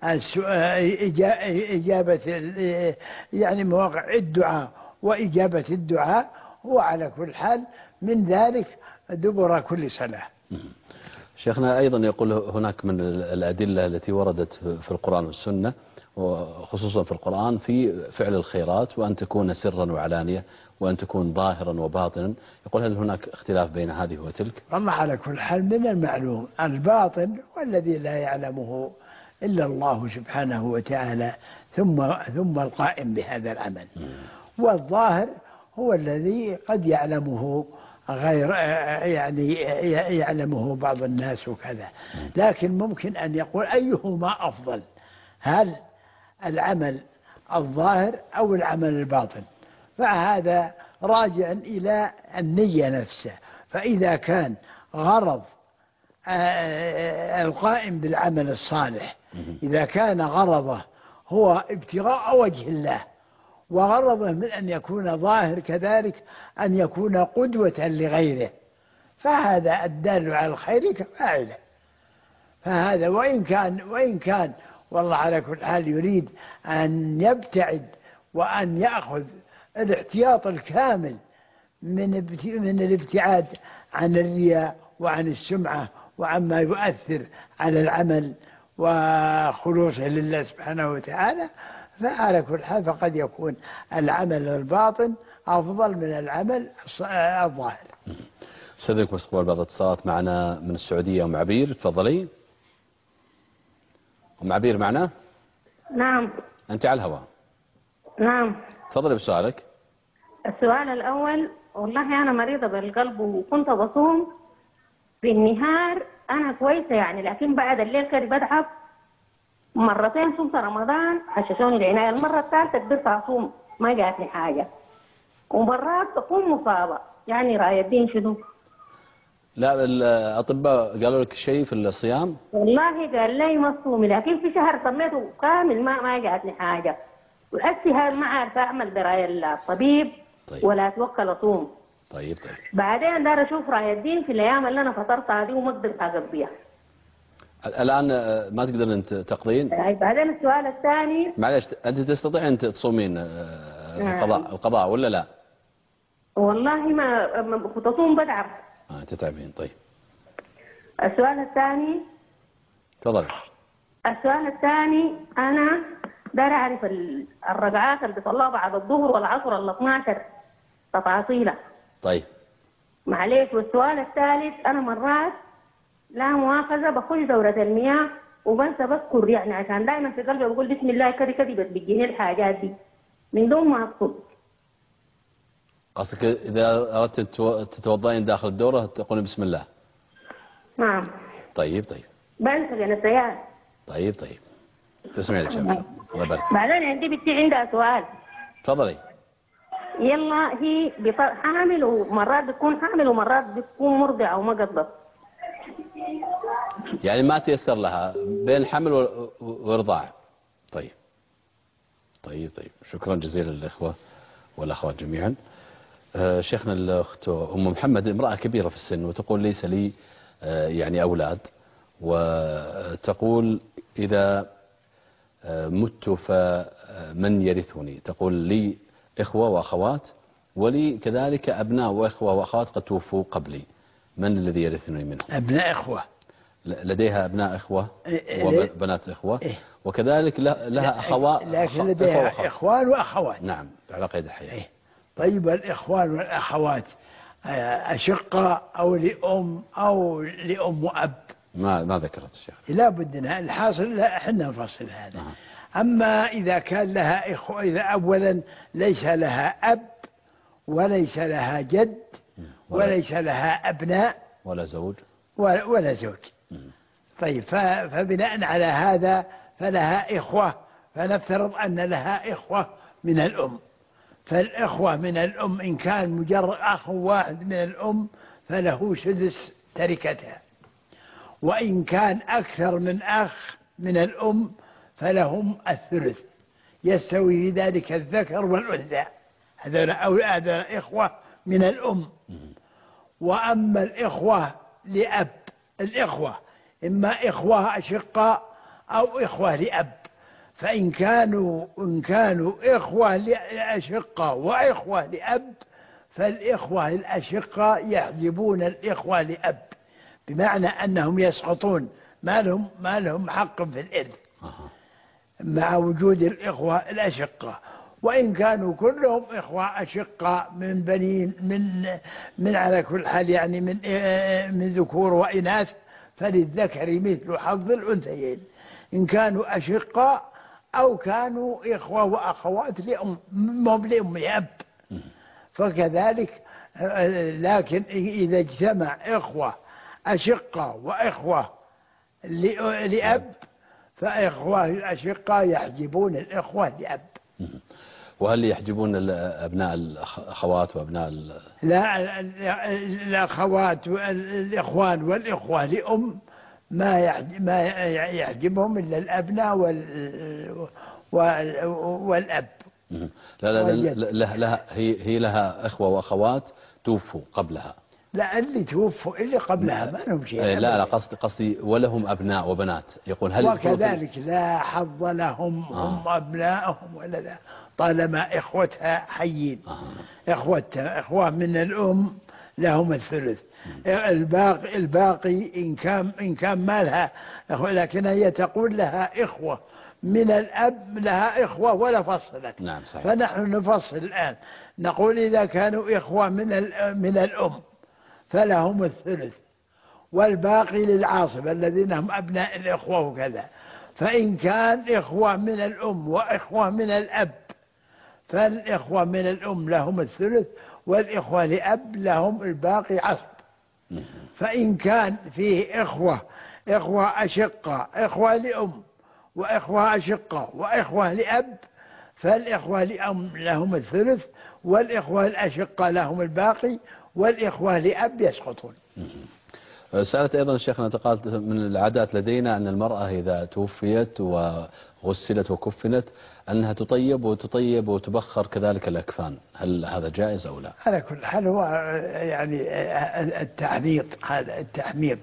إجابة يعني مواقع الدعاء وإجابة الدعاء، وعلى كل حال من ذلك دبر كل صلاة. شيخنا أيضا يقول هناك من الأدلة التي وردت في القرآن والسنة وخصوصا في القرآن في فعل الخيرات، وأن تكون سرا وعلانية وأن تكون ظاهرا وباطنا. يقول هل هناك اختلاف بين هذه وتلك؟ والله على كل حال من المعلوم الباطن والذي لا يعلمه إلا الله سبحانه وتعالى ثم القائم بهذا العمل، والظاهر هو الذي قد يعلمه غير يعني يعلمه بعض الناس وكذا. لكن ممكن أن يقول أيهما أفضل، هل العمل الظاهر أو العمل الباطن؟ فهذا راجع إلى النية نفسها. فإذا كان غرض القائم بالعمل الصالح إذا كان غرضه هو ابتغاء وجه الله وغرضه من أن يكون ظاهر كذلك أن يكون قدوة لغيره، فهذا الدال على الخير كفاعله. فهذا وإن كان والله على كل حال يريد أن يبتعد وأن يأخذ الاحتياط الكامل من الابتعاد عن الرياء وعن السمعة وعما يؤثر على العمل وخلوصه لله سبحانه وتعالى، فعلى كل حال فقد يكون العمل الباطن أفضل من العمل الظاهر. استاذنكم استقبال بعض الاتصالات معنا من السعودية. أم عبير تفضلي. أم عبير معنا؟ نعم. أنت على الهواء. نعم. تفضلي بسؤالك. السؤال الأول، والله أنا مريضة بالقلب وكنت بصوم في النهار أنا كويسة يعني، لكن بعد الليل كده بتعب. مرتين صمت رمضان حششوني العناية، المرة الثالثة قدرت أصوم ما جاتني حاجة، ومرات تكون مصابة. يعني رأي الدين شنو؟ لا الأطباء قالوا لك شيء في الصيام؟ والله قال لي ما تصومي، لكن في شهر صميته كامل ما جاتني حاجة، وحسي هاي ما عارفة أعمل برأي الطبيب. طيب. ولا أتوكل أصوم. طيب. بعدين دار أشوف رأي الدين في الأيام اللي أنا فطرتها دي وما قدرت أقضيها. الآن ما تقدر أنت تقضين؟ بعدين السؤال الثاني، معلش أنت تستطيع أن تصومين القضاء ولا لا؟ والله ما كنت أصوم بتعب. تتعبين. طيب. السؤال الثاني. تفضل. السؤال الثاني، أنا دار أعرف الركعات اللي بصلىها بعد الظهر والعصر ال 12 تفاصيلها. طيب. معليش. والسؤال الثالث، أنا مرات لا مؤاخذة بخش دورة المياه وبنسى بذكر، يعني عشان دائما في قلبي بقول بسم الله كذا كذا بتجيني الحاجات دي من دون ما أقصد. قصدك إذا أردت تتوضئين داخل الدورة تقولين بسم الله؟ نعم. طيب. بنسى جنسيات. طيب. تسمعي لك شباب. الله يبارك. بعدين عندي بنتي عندها سؤال. تفضلي. يلا هي حامل ومرات بتكون حامل ومرات بتكون مرضعة وما قضت. يعني ما تيسر لها بين حمل وإرضاع. طيب. شكرا جزيلا للإخوة والأخوات جميعا. شيخنا الأخت أم محمد امرأة كبيرة في السن وتقول ليس لي يعني أولاد، وتقول إذا مت فمن يرثني؟ تقول لي إخوة وأخوات ولي كذلك أبناء وإخوة وأخوات قد توفوا قبلي، من الذي يرثني منهم؟ أبناء إخوة، لديها أبناء إخوة وبنات إخوة، وكذلك لها أخوات، لكن لديها إخوان وأخوات. نعم، على قيد الحياة. طيب، الإخوان والأخوات أشقة أو لأم أو لأم وأب؟ ما ذكرت الشيخ. لا بد الحاصل احنا نفصل هذا. أما إذا كان لها إخوة، إذا أولا ليس لها أب وليس لها جد وليس لها أبناء ولا زوج ولا زوج. طيب، فبناء على هذا فلها إخوة، فنفترض أن لها إخوة من الأم، فالإخوة من الأم إن كان مجرد أخ واحد من الأم فله سدس تركتها، وإن كان أكثر من أخ من الأم فلهم الثلث، يستوي ذلك الذكر والأنثى. هذا إخوة من الأم. وأما الإخوة لأب، الإخوة إما إخوة أشقاء أو إخوة لأب، فإن كانوا إخوة لأشقاء وإخوة لأب فالإخوة الأشقاء يحجبون الإخوة لأب، بمعنى أنهم يسقطون، ما لهم حق في الإرث مع وجود الإخوة الأشقاء. وإن كانوا كلهم إخوة أشقاء من بنين من على كل حال يعني من ذكور وإناث فللذكر مثل حظ الأنثيين، إن كانوا أشقاء أو كانوا إخوة وأخوات لأم لأب فكذلك. لكن إذا اجتمع إخوة أشقاء وإخوة لأب فإخوة الأشقاء يحجبون الإخوة لأب. وهل يحجبون أبناء الأخوات وأبناء لا، الأخوات والإخوان والإخوة لأم ما يحجبهم إلا الأبناء والأب. لا لها هي لها إخوة وأخوات توفوا قبلها. لا اللي توفوا اللي قبلها ما لهم شيء. لا قصدي ولهم أبناء وبنات. يقول هل وكذلك لا حظ لهم هم أبنائهم ولا لا طالما إخوتها حيين. إخوة من الأم لهم الثلث. الباقي إن كان ما لها إخوة، لكن هي تقول لها إخوة من الأب لها إخوة ولا فصلت. نعم صحيح. فنحن نفصل الآن نقول إذا كانوا إخوة من الأم فلهم الثلث، والباقي للعاصبة الذين هم أبناء الإخوة وكذا. فإن كان إخوة من الأم وإخوة من الأب فالإخوة من الأم لهم الثلث، والإخوة لأب لهم الباقي عصب. فإن كان فيه إخوة أشقة، إخوة لأم وإخوة أشقة وإخوة لأب، فالإخوة لأم لهم الثلث، والإخوة الأشقة لهم الباقي، والإخوة لأب يسقطون. سألت أيضا شيخنا، قالت من العادات لدينا أن المرأة إذا توفيت وغسلت وكفنت أنها تطيب وتبخر كذلك الأكفان، هل هذا جائز أو لا؟ على كل حال هو يعني التحنيط، هذا التحنيط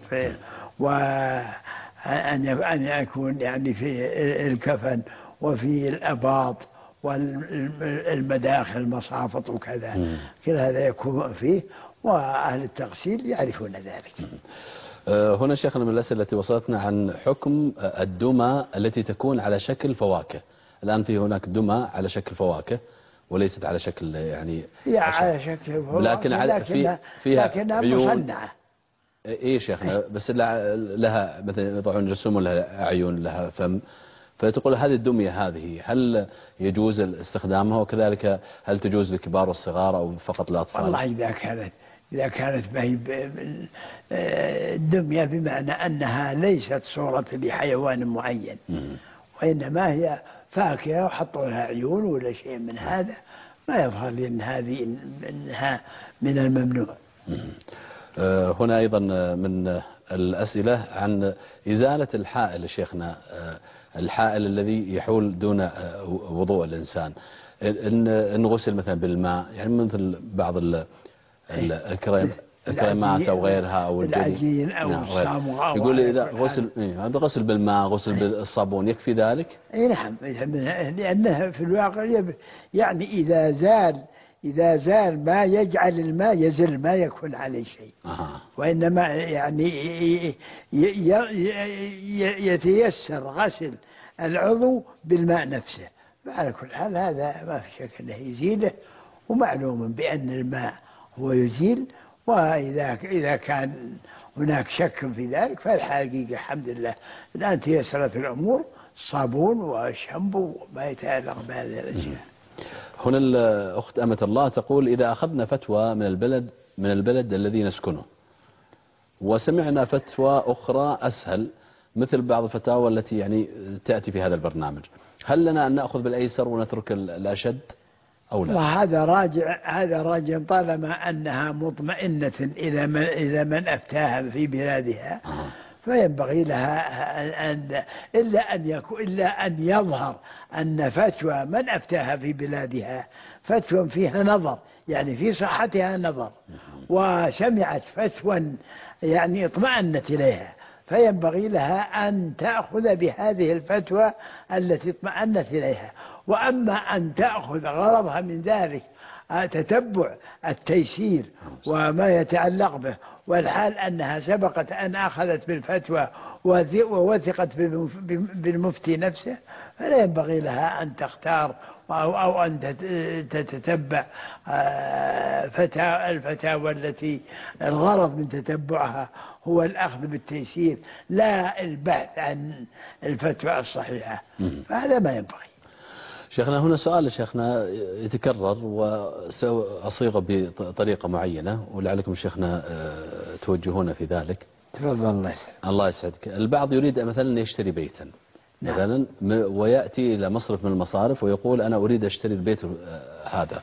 وأن يكون يعني في الكفن وفي الأباط والمداخل المصافط وكذا، كل هذا يكون فيه، وأهل التغسيل يعرفون ذلك. هنا شيخنا من الأسئلة التي وصلتنا عن حكم الدمى التي تكون على شكل فواكه. الآن في هناك دمى على شكل فواكه وليست على شكل يعني على شكل فواكه، لكنها مصنعة. إيه شيخنا، بس لها مثلا يضعون رسوم لها أعين لها فم، فتقول هذه الدمية هذه هل يجوز استخدامها، وكذلك هل تجوز للكبار والصغار أو فقط للأطفال؟ والله إذا كانت الدمية بمعنى أنها ليست صورة لحيوان معين، وإنما هي فاكهة وحطوا لها عيون ولا شيء من هذا، ما يظهر لي أن هذه إنها من الممنوع. هنا أيضا من الأسئلة عن إزالة الحائل شيخنا، الحائل الذي يحول دون وضوء الإنسان، إن غسل مثلا بالماء، يعني مثل بعض الكريمات أو غيرها أو العجين أو الصابون، يقول إذا غسل بالماء غسل بالصابون يكفي ذلك؟ نعم، لأنه في الواقع يعني إذا زال ما يجعل الماء يزل، ما يكون عليه شيء. وإنما يعني يتيسر غسل العضو بالماء نفسه. على كل حال هذا ما في شك أنه يزيله، ومعلوم بأن الماء هو يزيل. وإذا كان هناك شك في ذلك فالحقيقة الحمد لله الآن تيسرت الأمور، الصابون والشامبو وما يتعلق بهذه الأشياء. هنا الأخت أمة الله تقول إذا أخذنا فتوى من البلد الذي نسكنه وسمعنا فتوى أخرى أسهل مثل بعض الفتاوى التي يعني تأتي في هذا البرنامج، هل لنا أن نأخذ بالأيسر ونترك الأشد أو لا؟ وهذا راجع طالما أنها مطمئنة إلى من أفتاها في بلادها، فينبغي لها إلا أن يظهر أن فتوى من أفتاها في بلادها فتوى فيها نظر، يعني في صحتها نظر، وسمعت فتوى يعني اطمأنت إليها، فينبغي لها أن تأخذ بهذه الفتوى التي اطمأنت إليها. وأما أن تأخذ غرضها من ذلك تتبع التيسير وما يتعلق به، والحال أنها سبقت أن أخذت بالفتوى ووثقت بالمفتي نفسه، فلا ينبغي لها أن تختار أو أن تتتبع الفتاوى التي الغرض من تتبعها هو الأخذ بالتيسير لا البحث عن الفتوى الصحيحة، فهذا ما ينبغي. شيخنا هنا سؤال شيخنا يتكرر وأصيغه بطريقة معينة ولعلكم شيخنا توجهون في ذلك. تفضل. الله يسعدك. البعض يريد مثلا أن يشتري بيتا مثلا ويأتي إلى مصرف من المصارف ويقول أنا أريد أشتري البيت هذا،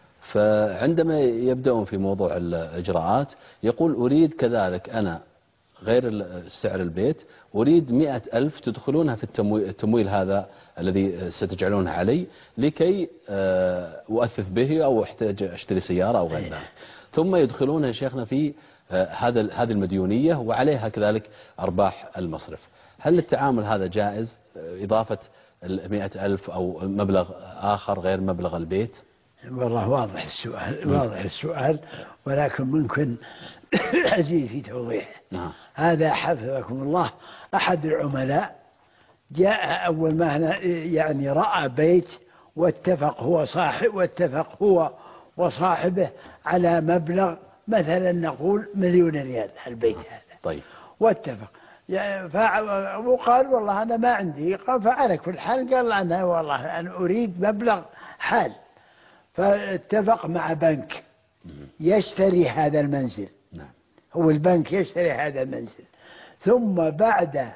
فعندما يبدأون في موضوع الإجراءات يقول أريد كذلك أنا غير سعر البيت، أريد 100,000 تدخلونها في التمويل هذا الذي ستجعلونه علي لكي أؤثث به أو أحتاج أشتري سيارة أو غير ذلك، ثم يدخلونها شيخنا في هذه المديونية وعليها كذلك أرباح المصرف. هل التعامل هذا جائز، إضافة 100,000 أو مبلغ آخر غير مبلغ البيت؟ والله واضح السؤال ولكن ممكن أزيد في توضيح. هذا حفظكم الله أحد العملاء جاء أول ما يعني رأى بيت واتفق هو وصاحبه على مبلغ مثلا نقول 1,000,000 ريال البيت هذا. طيب. واتفق وقال والله أنا ما عندي، قال فعلى كل حال قال أنا والله أنا أريد مبلغ حال، فاتفق مع بنك يشتري هذا المنزل. هو البنك يشتري هذا المنزل، ثم بعد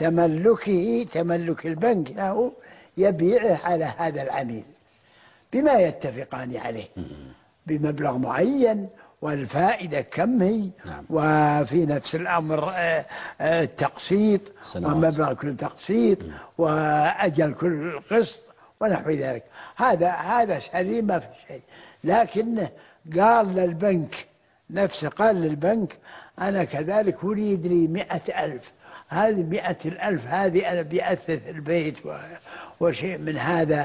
تملك البنك له يبيعه على هذا العميل بما يتفقان عليه بمبلغ معين، والفائدة كم هي، وفي نفس الأمر التقسيط ومبلغ كل تقسيط وأجل كل قسط ونحو ذلك. هذا سليم ما في شيء، لكنه قال للبنك أنا كذلك أريد لي 100,000. هذه 100,000 هذه أنا بأثث البيت وشيء من هذا،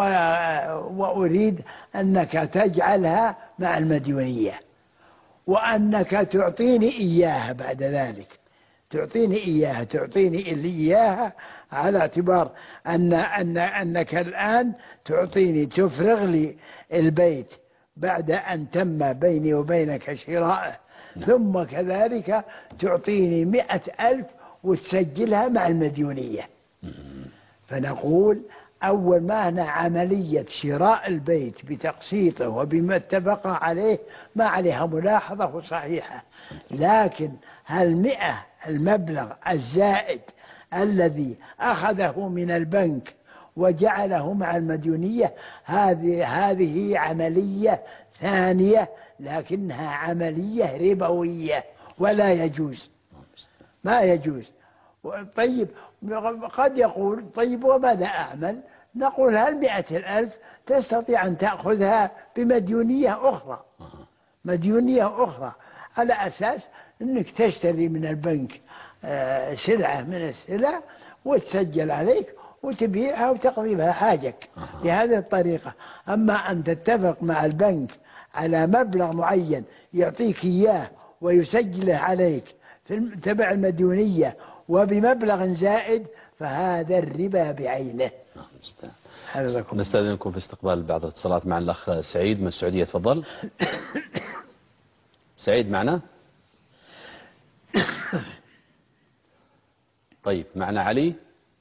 وأريد أنك تجعلها مع المديونية، وأنك تعطيني إياها بعد ذلك، تعطيني إياها على اعتبار أنك الآن تفرغ لي البيت بعد أن تم بيني وبينك شراءه، ثم كذلك تعطيني 100,000 وتسجلها مع المديونية. فنقول أول ما هنا عملية شراء البيت بتقسيطه وبما اتفق عليه ما عليها ملاحظة وصحيحة، لكن المبلغ الزائد الذي أخذه من البنك وجعله مع المديونية هذه عملية ثانية، لكنها عملية ربوية ولا يجوز، ما يجوز. طيب قد يقول طيب وماذا أعمل؟ نقول هل 100,000 تستطيع أن تأخذها بمديونية أخرى على أساس أنك تشتري من البنك سلعة من السلع وتسجل عليك وتبيعها وتقضي بها حاجك بهذه الطريقة. أما أن تتفق مع البنك على مبلغ معين يعطيك إياه ويسجله عليك تبع المديونية وبمبلغ زائد، فهذا الربا بعينه. نستأذنكم في استقبال بعض الاتصالات مع الأخ سعيد من السعودية. تفضل. سعيد معنا؟ طيب معنا علي.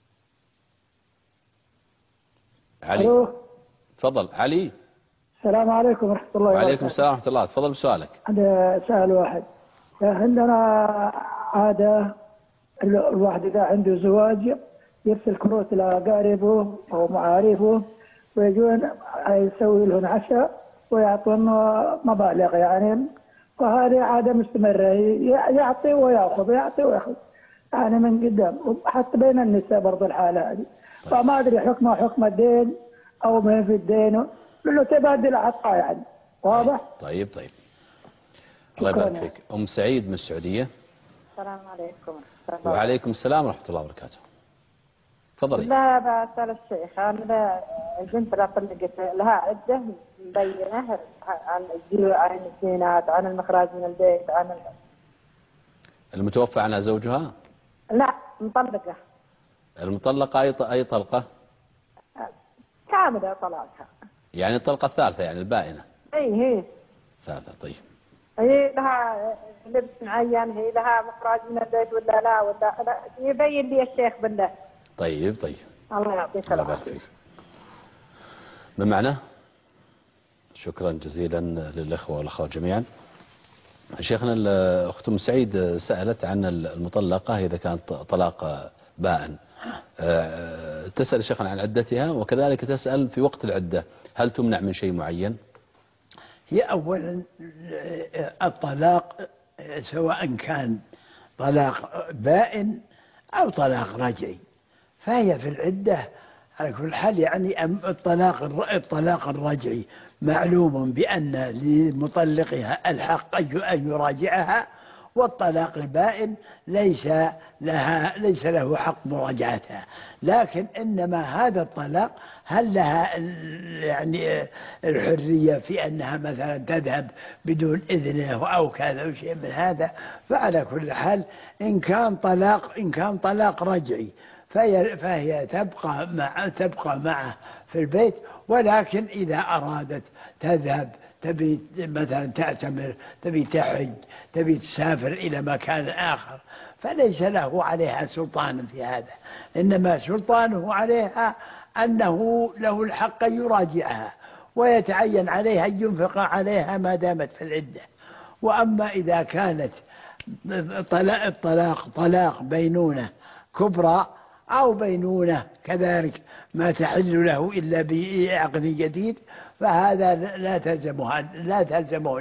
تفضل علي. السلام عليكم ورحمة الله وبركاته. وعليكم السلام ورحمة الله. تفضل بسؤالك. عندي سؤال واحد. عندنا عادة الواحد إذا عنده زواج يرسل كروت لأقاربه أو معارفه ويجون يسوي لهم عشاء ويعطون مبالغ يعني، وهذه عادة مستمرة، يعطي ويأخذ يعني من قدام، حتى بين النساء برضو الحالة هذه. فما أدري حكمه حكم الدين أو ما في الدين، لأنه تبادل عطاء يعني. واضح؟ طيب الله يبارك فيك. أم سعيد من السعودية. السلام عليكم. وعليكم السلام ورحمة الله وبركاته. تفضلي. لا بسأل الشيخ، أنا البنت اللي طلقت لها عدة مبينة عن الزينات، عن المخراج من البيت، عن المتوفى عنها زوجها؟ لا مطلقة. المطلقة أي طلقة؟ كاملة طلاقها. يعني الطلقة الثالثة يعني البائنة. هي ثالثة. طيب. هي لها لبس معين، هي لها مخراج من البيت ولا لا يبين لي الشيخ بالله. طيب الله يعطيك العافية. بمعنى شكرا جزيلا للإخوة والأخوات جميعا. شيخنا الأخت أم سعيد سألت عن المطلقة إذا كانت طلاق بائن، تسأل شيخنا عن عدتها، وكذلك تسأل في وقت العدة هل تمنع من شيء معين؟ هي أولا الطلاق سواء كان طلاق بائن أو طلاق رجعي، فهي في العدة على كل حال. يعني الطلاق الرجعي معلوم بأن لمطلقها الحق أن يراجعها، والطلاق البائن ليس له حق مراجعتها. لكن إنما هذا الطلاق هل لها يعني الحرية في أنها مثلا تذهب بدون إذنه أو كذا أو شيء من هذا؟ فعلى كل حال إن كان طلاق رجعي فهي تبقى معه في البيت. ولكن إذا أرادت تذهب، تبي مثلا تعتمر، تبي تحج، تبي تسافر إلى مكان آخر، فليس له عليها سلطان في هذا، إنما سلطانه عليها أنه له الحق أن يراجعها ويتعين عليها أن ينفق عليها ما دامت في العدة. وأما إذا كانت طلاق بينونة كبرى أو بينونة كذلك ما تحل له إلا بعقد جديد، فهذا لا تلزمه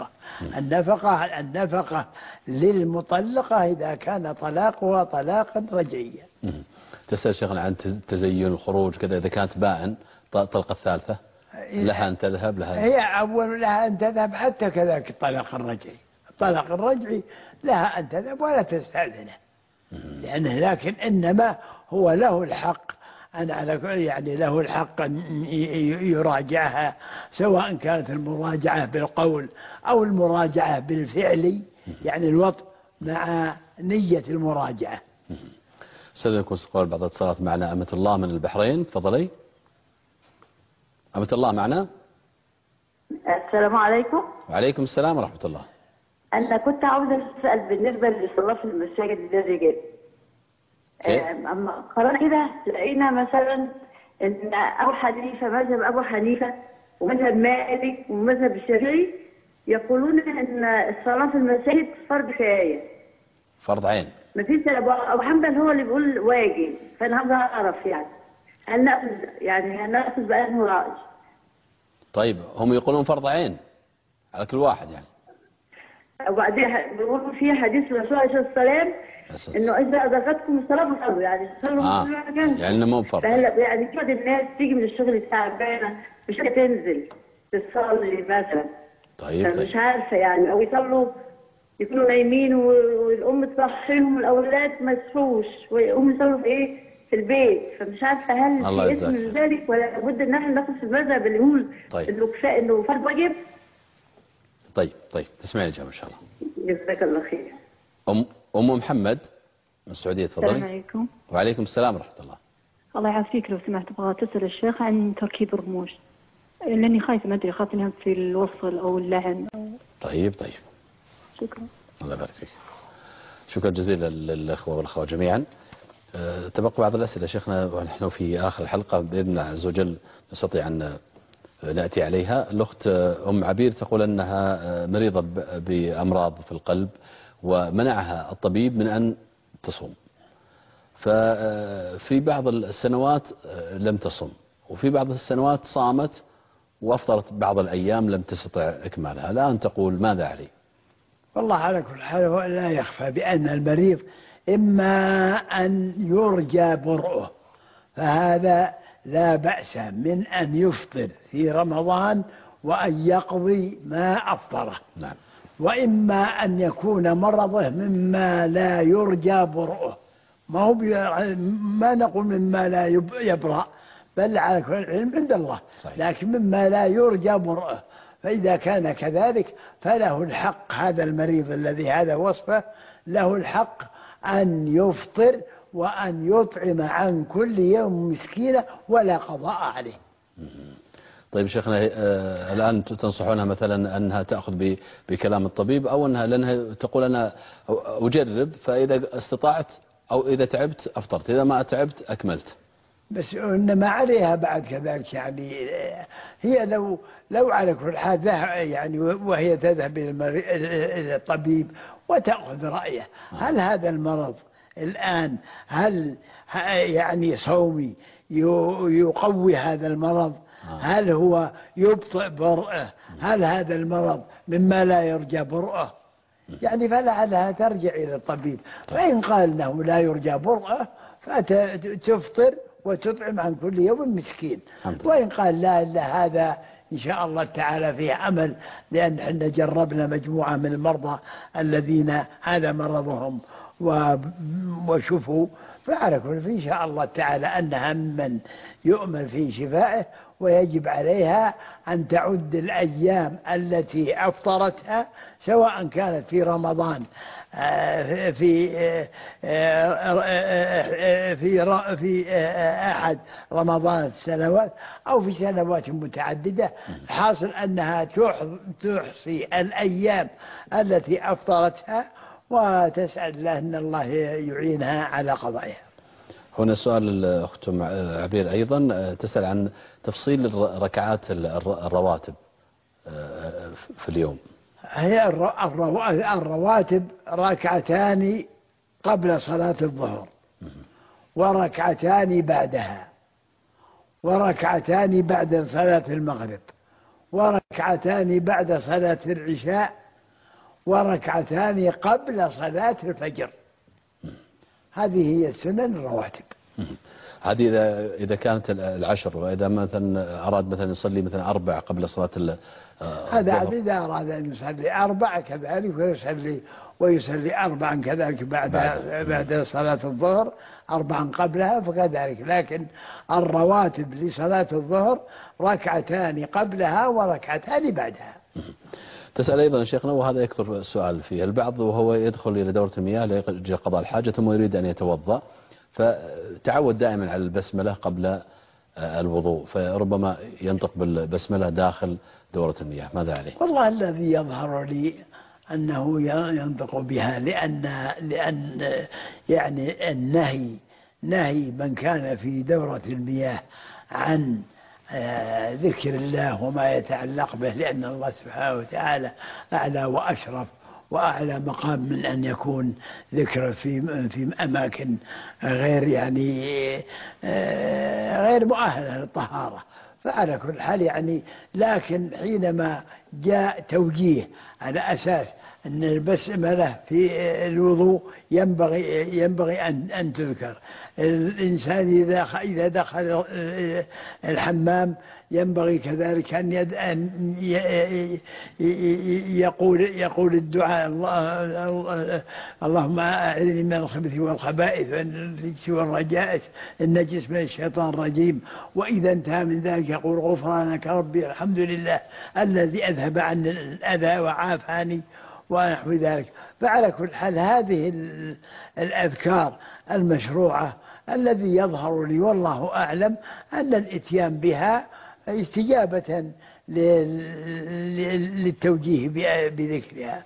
النفقة للمطلقة إذا كان طلاقها طلاقا رجعيا. تسأل شيخنا عن تزين الخروج كذا، إذا كانت بائن طلقة الثالثة لها أن تذهب، هي أول لها أن تذهب، حتى كذلك الطلاق الرجعي لها أن تذهب ولا تستأذنه، لأنه لكن إنما هو له الحق له الحق أن يراجعها، سواء كانت المراجعة بالقول أو المراجعة بالفعل، يعني الوطء مع نية المراجعة. سألكم سؤال بعض الاتصالات معنا. أمة الله من البحرين، تفضلي. أمة الله معنا. السلام عليكم. وعليكم السلام ورحمة الله. أنا كنت عاوزة أسأل بالنسبة للصلاة في المساجد للرجال. أما قرأنا كده لقينا مثلا إن مذهب أبو حنيفة ومذهب مالك ومذهب الشافعي يقولون إن الصلاة في المساجد فرض كفاية، فرض عين. مفيش أبو حنبل هو اللي بيقول واجب. فأنا عاوزة أعرف هل نأخذ بأنه رأي؟ طيب هم يقولون فرض عين على كل واحد يعني. وبعدين بيقولوا فيها حديث الرسول عليه الصلاة والسلام إنه إذا أدركتكم الصلاة فصلوا، يعني صلوا يعني إنه مو فرض. يعني كل الناس تيجي من الشغل تعبانة مش هتنزل تصلي مثلا. طيب مش عارفة يعني، أو يصلوا يكونوا نايمين والأم تصحيهم والأولاد ما يصحوش ويقوموا يصلوا في البيت، فمش عارفة هل في اسم ذلك ولا لابد إن احنا ناخد في المذهب اللي يقول إنه كفاية إنه فرض واجب. طيب تسمعي الإجابة إن شاء الله. جزاك الله خير. أم محمد من السعودية، تفضلي. السلام عليكم. وعليكم السلام ورحمة الله. الله يعافيك، لو سمحت تبغى تسأل الشيخ عن تركيب الرموش، لأني خايفة ما أدري خاف إنها في الوصل أو اللعن. طيب شكرا. الله يبارك فيك. شكرا جزيلا للأخوة والأخوات جميعا. تبقى بعض الأسئلة شيخنا ونحن في آخر الحلقة بإذن الله عز وجل نستطيع أن نأتي عليها. الأخت أم عبير تقول أنها مريضة بأمراض في القلب ومنعها الطبيب من أن تصوم، ففي بعض السنوات لم تصم، وفي بعض السنوات صامت وأفطرت بعض الأيام لم تستطع إكمالها. الآن تقول ماذا علي؟ والله على كل حال لا يخفى بأن المريض إما أن يرجى برؤه، فهذا لا بأس من أن يفطر في رمضان وأن يقضي ما أفطره. نعم. وإما أن يكون مرضه مما لا يرجى برؤه، ما نقول مما لا يبرأ، بل على كل العلم عند الله. صحيح. لكن مما لا يرجى برؤه، فإذا كان كذلك فله الحق، هذا المريض الذي هذا وصفه له الحق أن يفطر وأن يطعم عن كل يوم مسكينة ولا قضاء عليه. طيب شيخنا، الآن تنصحونها مثلا أنها تأخذ بكلام الطبيب، أو أنها لأنها تقول أنا أجرب، فإذا استطعت أو إذا تعبت أفطرت، إذا ما تعبت أكملت. بس إنما عليها بعد كذلك، يعني هي لو على كل حال يعني وهي تذهب إلى الطبيب وتأخذ رأيه، هل هذا المرض الآن هل يعني صومي يقوي هذا المرض؟ هل هو يبطئ برؤه؟ هل هذا المرض مما لا يرجى برؤه؟ يعني فلعلها ترجع إلى الطبيب. فإن قال أنه لا يرجى برأة فتفطر وتطعم عن كل يوم مسكين. وإن قال لا هذا إن شاء الله تعالى فيه أمل، لأن احنا جربنا مجموعة من المرضى الذين هذا مرضهم وشفوا، فعلى كل إن شاء الله تعالى أنها من يؤمن في شفائه، ويجب عليها أن تعد الأيام التي أفطرتها سواء كانت في رمضان في أحد رمضان السنوات أو في سنوات متعددة. الحاصل أنها تحصي الأيام التي أفطرتها وتسأل الله أن الله يعينها على قضائها. هنا سؤال الأخت عبير أيضا تسأل عن تفصيل ركعات الرواتب في اليوم. هي الرواتب ركعتان قبل صلاة الظهر، وركعتان بعدها، وركعتان بعد صلاة المغرب، وركعتان بعد صلاة العشاء، وركعتان قبل صلاة الفجر. هذه هي السنن الرواتب. هذه إذا كانت العشر، وإذا مثلا أراد مثلا يصلي مثلا 4 قبل صلاة هذا إذا أراد أن يصلي 4 كذلك، ويصلي 4 كذلك بعد صلاة الظهر، 4 قبلها فكذلك. لكن الرواتب لصلاة الظهر ركعتان قبلها وركعتان بعدها. تسأل أيضا شيخنا، وهذا يكثر السؤال فيه البعض، وهو يدخل إلى دورة المياه ليجري قضاء الحاجة ثم يريد أن يتوضأ، فتعود دائما على البسملة قبل الوضوء، فربما ينطق بالبسملة داخل دورة المياه، ماذا عليه؟ والله الذي يظهر لي أنه ينطق بها، لأن يعني نهي من كان في دورة المياه عن ذكر الله وما يتعلق به، لأن الله سبحانه وتعالى أعلى وأشرف وأعلى مقام من أن يكون ذكر في أماكن غير غير مؤهلة للطهارة. فعلى كل حال يعني، لكن حينما جاء توجيه على أساس أن البسملة في الوضوء ينبغي أن تذكر، الإنسان إذا دخل الحمام ينبغي كذلك أن يقول الدعاء اللهم أعذني من الخبث والخبائث والرجس والرجائس النجس من الشيطان الرجيم. وإذا انتهى من ذلك يقول غفرانك ربي الحمد لله الذي أذهب عني الأذى وعافاني ونحو ذلك. فعلى كل حال هذه الأذكار المشروعة الذي يظهر لي والله أعلم أن الإتيان بها استجابة للتوجيه بذكرها.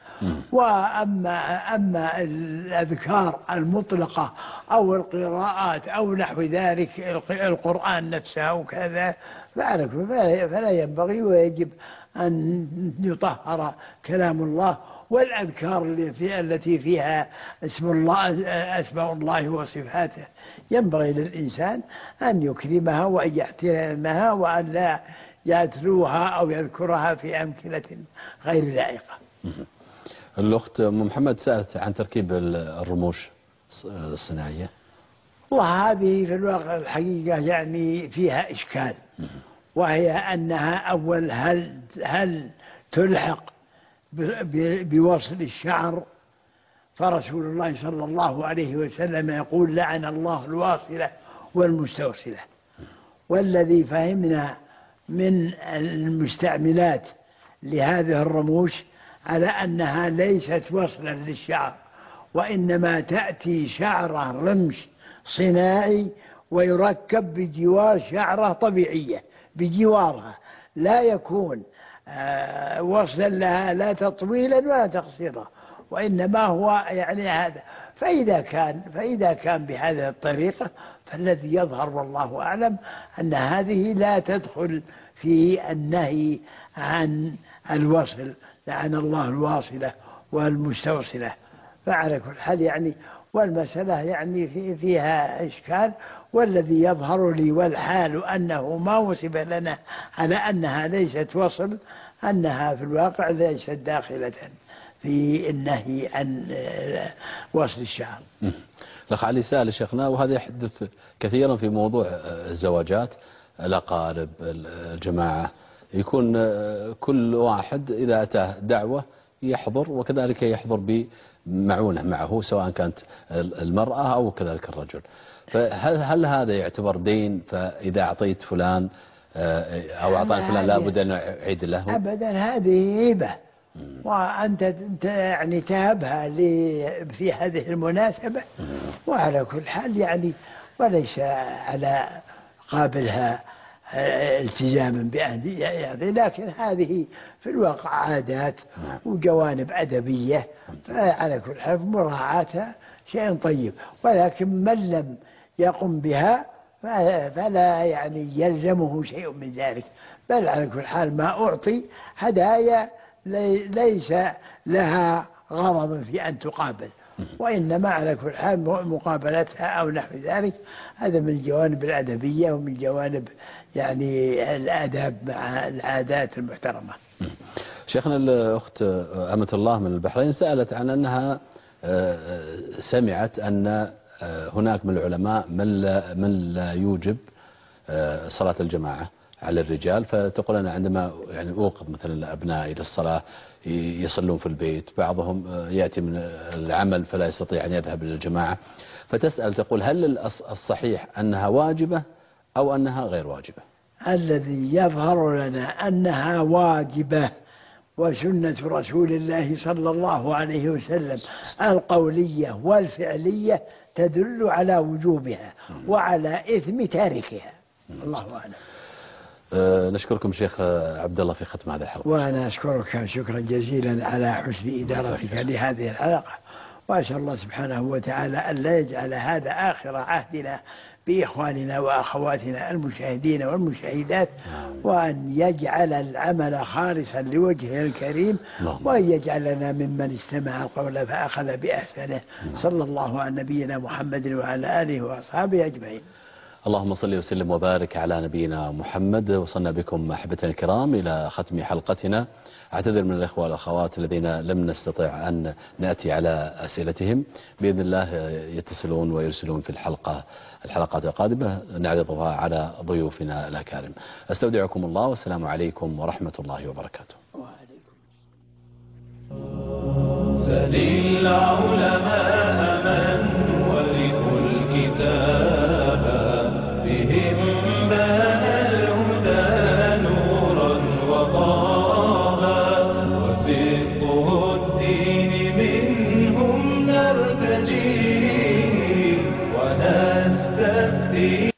وأما الأذكار المطلقة أو القراءات أو نحو ذلك، القرآن نفسه وكذا، فلا ينبغي ويجب أن يطهر كلام الله. والأذكار التي فيها أسماء الله وصفاته ينبغي للإنسان أن يكرمها وأن يحترمها وأن لا يتلوها أو يذكرها في أمكنة غير لائقة. الأخت محمد سألت عن تركيب الرموش الصناعية، وهذه في الواقع الحقيقة يعني فيها إشكال، وهي أنها أول هل تلحق بوصل الشعر؟ فرسول الله صلى الله عليه وسلم يقول لعن الله الواصلة والمستوصلة. والذي فهمنا من المستعملات لهذه الرموش على أنها ليست وصلا للشعر، وإنما تأتي شعرة رمش صناعي ويركب بجوار شعرة طبيعية بجوارها، لا يكون وصلا لها لا تطويلا ولا تقصيرا، وإنما هو يعني هذا. فإذا كان بهذه الطريقة فالذي يظهر والله أعلم أن هذه لا تدخل في النهي عن الوصل، لعن الله الواصلة والمستوصلة. فعلى كل حال يعني، والمسألة يعني فيها إشكال. والذي يظهر لي والحال أنه ما وصف لنا على أنها ليست وصل، أنها في الواقع ليست داخلة في النهي عن وصل الشعر. الأخ علي سائل شيخنا، وهذا يحدث كثيرا في موضوع الزواجات، الأقارب، الجماعة، يكون كل واحد إذا أتاه دعوة يحضر، وكذلك يحضر بمعونة معه سواء كانت المرأة أو كذلك الرجل. فهل هذا يعتبر دين؟ فإذا أعطيت فلان أو أعطاني فلان لابد أن أعيد له؟ أبدا، هذه هبة، وأنت يعني تهبها في هذه المناسبة، وعلى كل حال يعني وليس على قابلها التزاما بأن يعني، لكن هذه في الواقع عادات وجوانب أدبية، فعلى كل حال مراعاتها شيء طيب. ولكن من لم يقم بها فلا يعني يلزمه شيء من ذلك، بل على كل حال ما أعطي هدايا ليس لها غرض في أن تقابل، وإنما على كل حال مقابلتها أو نحو ذلك، هذا من الجوانب الأدبية ومن جوانب يعني الآداب مع العادات المحترمة. شيخنا، الأخت أمة الله من البحرين سألت عن أنها سمعت أن هناك من العلماء من لا يوجب صلاة الجماعة على الرجال، فتقول أنا عندما يعني أوقظ مثلا أبنائي للصلاة يصلون في البيت، بعضهم يأتي من العمل فلا يستطيع أن يذهب إلى الجماعة، فتسأل تقول هل الصحيح أنها واجبة أو أنها غير واجبة؟ الذي يظهر لنا أنها واجبة، وسنة رسول الله صلى الله عليه وسلم القولية والفعلية تدل على وجوبها وعلى إثم تاركها. الله أعلم. نشكركم شيخ عبد الله في ختم هذه الحلقة. وأنا أشكرك شكرا جزيلا على حسن إدارتك لهذه الحلقة، وأسأل الله سبحانه وتعالى أن لا يجعل هذا آخر عهدنا بإخواننا وأخواتنا المشاهدين والمشاهدات، وأن يجعل العمل خالصا لوجهه الكريم، وأن يجعلنا ممن استمع القول فأخذ بأحسنه. صلى الله على نبينا محمد وعلى آله وأصحابه أجمعين. اللهم صل وسلم وبارك على نبينا محمد. وصلنا بكم أحبتنا الكرام إلى ختم حلقتنا. أعتذر من الإخوة والأخوات الذين لم نستطع أن نأتي على أسئلتهم، بإذن الله يتصلون ويرسلون في الحلقات القادمة نعرضها على ضيوفنا الأكارم. أستودعكم الله، والسلام عليكم ورحمة الله وبركاته. سل العلماء